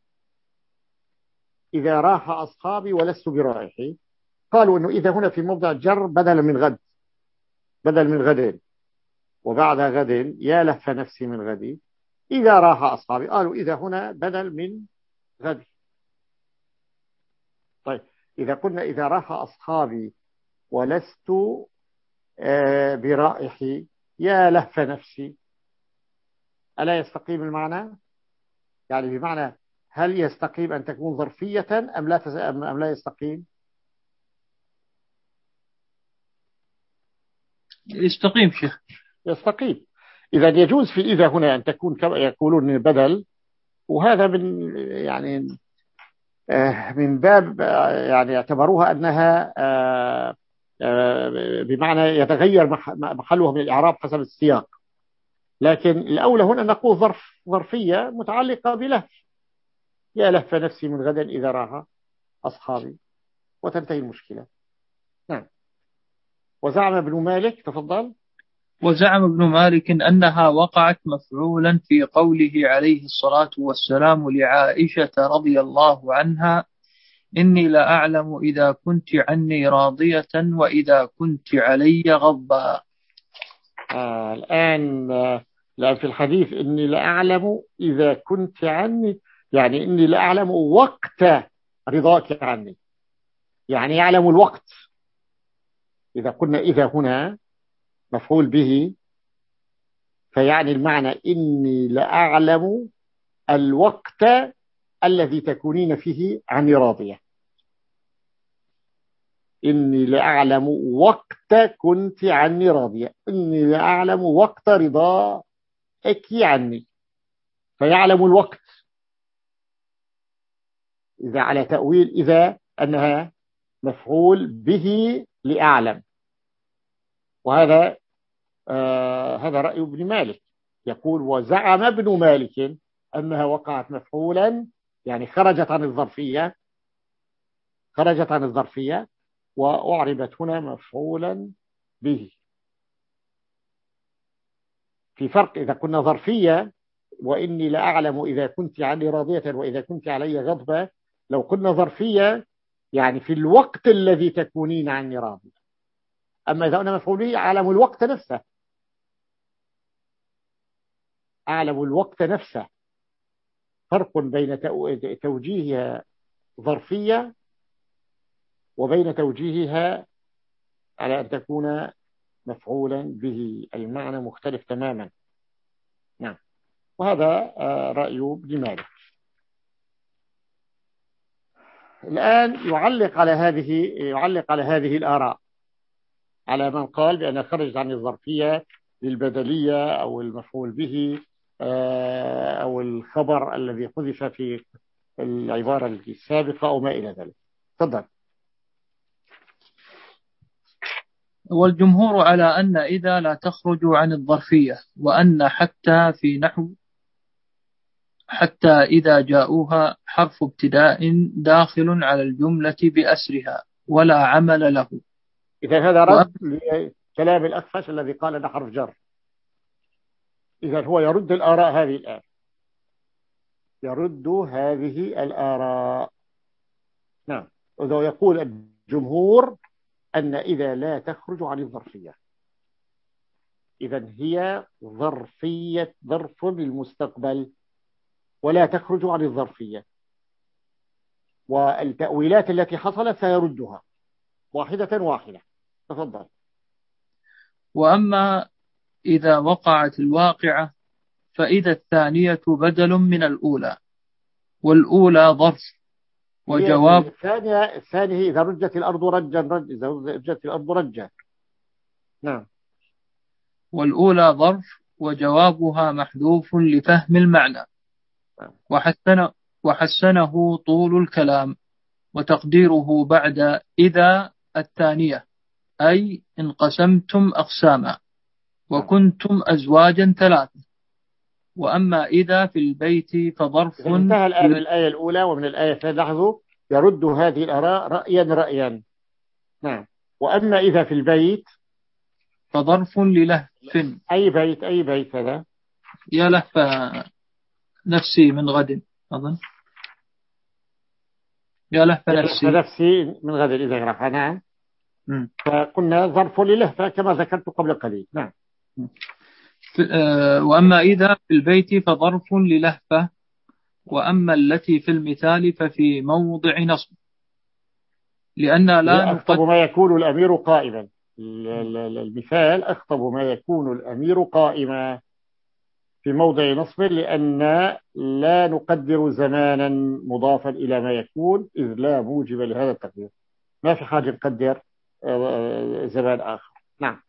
إذا راح أصحابي ولست برائحي. قالوا أنه إذا هنا في موضع جر بدل من غد، بدل من غد، وبعد غد يا لهف نفسي من غدي إذا راح أصحابي. قالوا إذا هنا بدل من غد. طيب إذا قلنا إذا راح أصحابي ولست برائحي يا لهف نفسي، ألا يستقيم المعنى؟ يعني بمعنى هل يستقيم أن تكون ظرفية أم لا أم لا يستقيم؟ يستقيم شيخ. يستقيم. إذا يجوز في إذا هنا أن تكون كما يقولون بدل، وهذا من يعني من باب يعني اعتبروها أنها بمعنى يتغير محلها من الإعراب حسب السياق. لكن الأولى هنا نقول ظرف، ظرفية متعلقة بلهف، يا لهف نفسي من غدا إذا راح أصحابي، وتنتهي المشكلة. نعم. وزعم ابن مالك، تفضل. وزعم ابن مالك أنها وقعت مفعولا في قوله عليه الصلاة والسلام لعائشة رضي الله عنها إني لأعلم إذا كنت عني راضية وإذا كنت علي غضبا. آه الآن لأن في الحديث إني لأعلم إذا كنت عني، يعني إني لأعلم وقت رضاك عني، يعني يعلم الوقت. إذا قلنا إذا هنا مفعول به، فيعني المعنى إني لأعلم الوقت الذي تكونين فيه عني راضية. إني لأعلم وقت كنت عني راضية، إني لأعلم وقت رضاك عني، فيعلم الوقت. إذا على تأويل إذا أنها مفعول به لأعلم. وهذا آه هذا رأي ابن مالك، يقول وزعم ابن مالك أنها وقعت مفعولا، يعني خرجت عن الظرفية، خرجت عن الظرفية وأعربت هنا مفعولا به. في فرق إذا كنا ظرفية، وإني لأعلم إذا كنت عني راضية وإذا كنت علي غضبة. لو كنا ظرفية يعني في الوقت الذي تكونين عني راضية. أما إذا قلنا مفعول به أعلم الوقت نفسه، أعلم الوقت نفسه. فرق بين توجيهها ظرفية وبين توجيهها على أن تكون مفعولا به، المعنى مختلف تماما. نعم، وهذا رأي ابن مالك. الآن يعلق على هذه يعلق على هذه الآراء، على من قال بأن خرجت عن الظرفية للبدلية أو المفعول به أو الخبر الذي حذف في العبارة السابقة أو ما إلى ذلك. تفضل. والجمهور على أن إذا لا تخرج عن الظرفية، وأن حتى في نحو حتى إذا جاءوها حرف ابتداء داخل على الجملة بأسرها ولا عمل له. إذا هذا رد لكلام الأخفش الذي قال أن حرف جر. إذا هو يرد الآراء هذه الآن، يرد هذه الآراء. نعم، وذو يقول الجمهور أن إذا لا تخرج عن الظرفية، إذا هي ظرفية، ظرف للمستقبل ولا تخرج عن الظرفية، والتأويلات التي حصلت سيردها واحدة واحدة. تفضل. وأما إذا وقعت الواقعة فإذا الثانية بدل من الأولى، والأولى ظرف وجواب. الثانية الثانية إذا رجت الأرض رجا رج إذا رجت الأرض رجا. نعم. والأولى ظرف وجوابها محذوف لفهم المعنى. وحسن وحسنه طول الكلام، وتقديره بعد إذا الثانية أي انقسمتم أقساما وكنتم أزواجا ثلاثة. وأما إذا في البيت فظرف. انتهى الآن من الآية الأولى ومن الآية الثانية. لاحظوا يرد هذه الآراء رأيا رأيا. نعم. وأما إذا في البيت فظرف للهف. أي بيت أي بيت هذا؟ يا لهف نفسي من غد أظن. يا لهف نفسي نفسي من غد إذا رفع. نعم. م. فقلنا ظرف للهف كما ذكرت قبل قليل. نعم. وأما إذا في البيت فظرف للهفة. وأما التي في المثال ففي موضع نصب، لأن لا أخطب ما يكون الأمير قائما. المثال أخطب ما يكون الأمير قائما في موضع نصب، لأن لا نقدر زمانا مضافا إلى ما يكون، إذ لا موجب لهذا التقدير. ما في حاجة نقدر زمان آخر. نعم.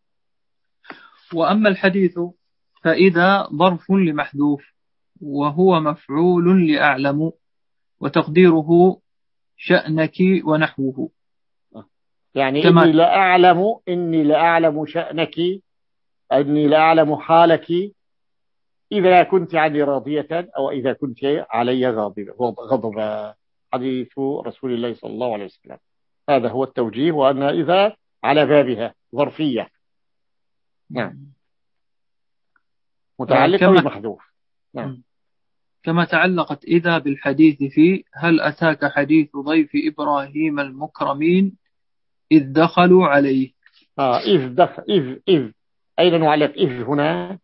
وأما الحديث فإذا ظرف لمحذوف، وهو مفعول لأعلم، وتقديره شأنك ونحوه. يعني إني لا أعلم إني لا أعلم شأنك، إني لا أعلم حالك إذا كنت عني راضية أو إذا كنت علي غاضبة غضب. حديث رسول الله صلى الله عليه وسلم. هذا هو التوجيه، وأن إذا على بابها ظرفية. نعم. متعلقة بمحذوف. نعم. كما تعلقت إذا بالحديث في هل أتاك حديث ضيف إبراهيم المكرمين إذ دخلوا عليه. آه إذ دخل إذ إذ أين نعلق إذ هنا؟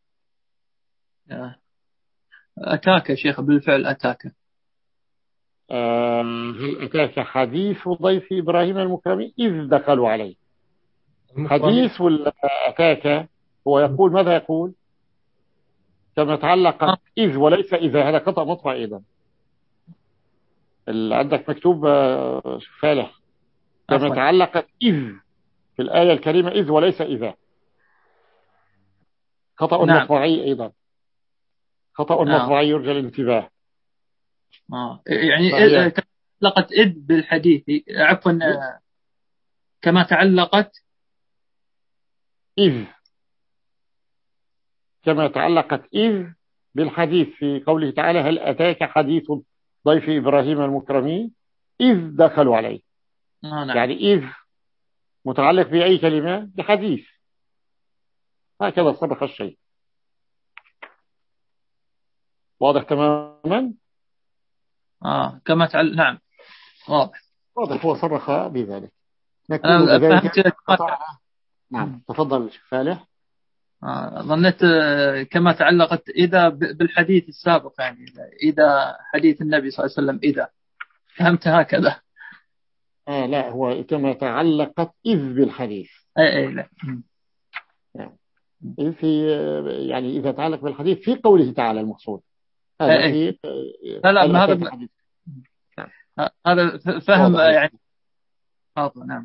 أتاك شيخ بالفعل أتاك. آه، هل أتاك حديث ضيف إبراهيم المكرمين إذ دخلوا عليه؟ المكرمين. حديث ولا أتاك؟ هو يقول ماذا يقول؟ كما تعلقت إذ وليس إذا، هذا خطأ مطبع أيضا. اللي عندك مكتوب آه، فالح، كما عفوا. تعلقت إذ في الآية الكريمة إذ وليس إذا، خطأ نعم. مطبعي أيضا، خطأ نعم. مطبعي يرجى الانتباه. آه. يعني فهي إذ- كما تعلقت إذ بالحديث، عفوا، آه، كما تعلقت إذ، كما تعلقت إذ بالحديث في قوله تعالى هل أتاك حديث ضيف إبراهيم المكرمين إذ دخلوا عليه. آه نعم. يعني إذ متعلق بأي كلمة؟ بحديث، هكذا صرخ الشيء. واضح تماما؟ آه كما تعلق، نعم واضح. واضح، هو صرخ بذلك. نكون أنا بذلك فهمت كما قطعنا. نعم تفضل شيخ فالح. آه، ظنيت آه، كما تعلقت إذا ب- بالحديث السابق، يعني إذا حديث النبي صلى الله عليه وسلم إذا فهمت هكذا. آه لا، هو كما تعلقت إذ بالحديث. أي أي لا. يعني إذ في، يعني إذا تعلق بالحديث في قوله تعالى المقصود، هذا أي أي. في لا لا، هل ما أتاك هذا حديث. نعم. هذا ف- فهم واضح. يعني. واضح نعم.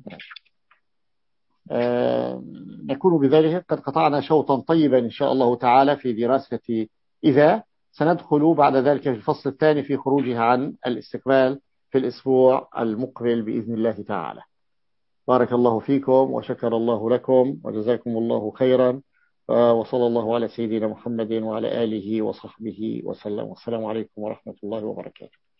آه نكون بذلك قد قطعنا شوطا طيبا إن شاء الله تعالى في دراسة إذا. سندخل بعد ذلك في الفصل الثاني في خروجها عن الاستقبال في الأسبوع المقبل بإذن الله تعالى. بارك الله فيكم وشكر الله لكم وجزاكم الله خيرا، وصلى الله على سيدنا محمد وعلى آله وصحبه وسلم، والسلام عليكم ورحمة الله وبركاته.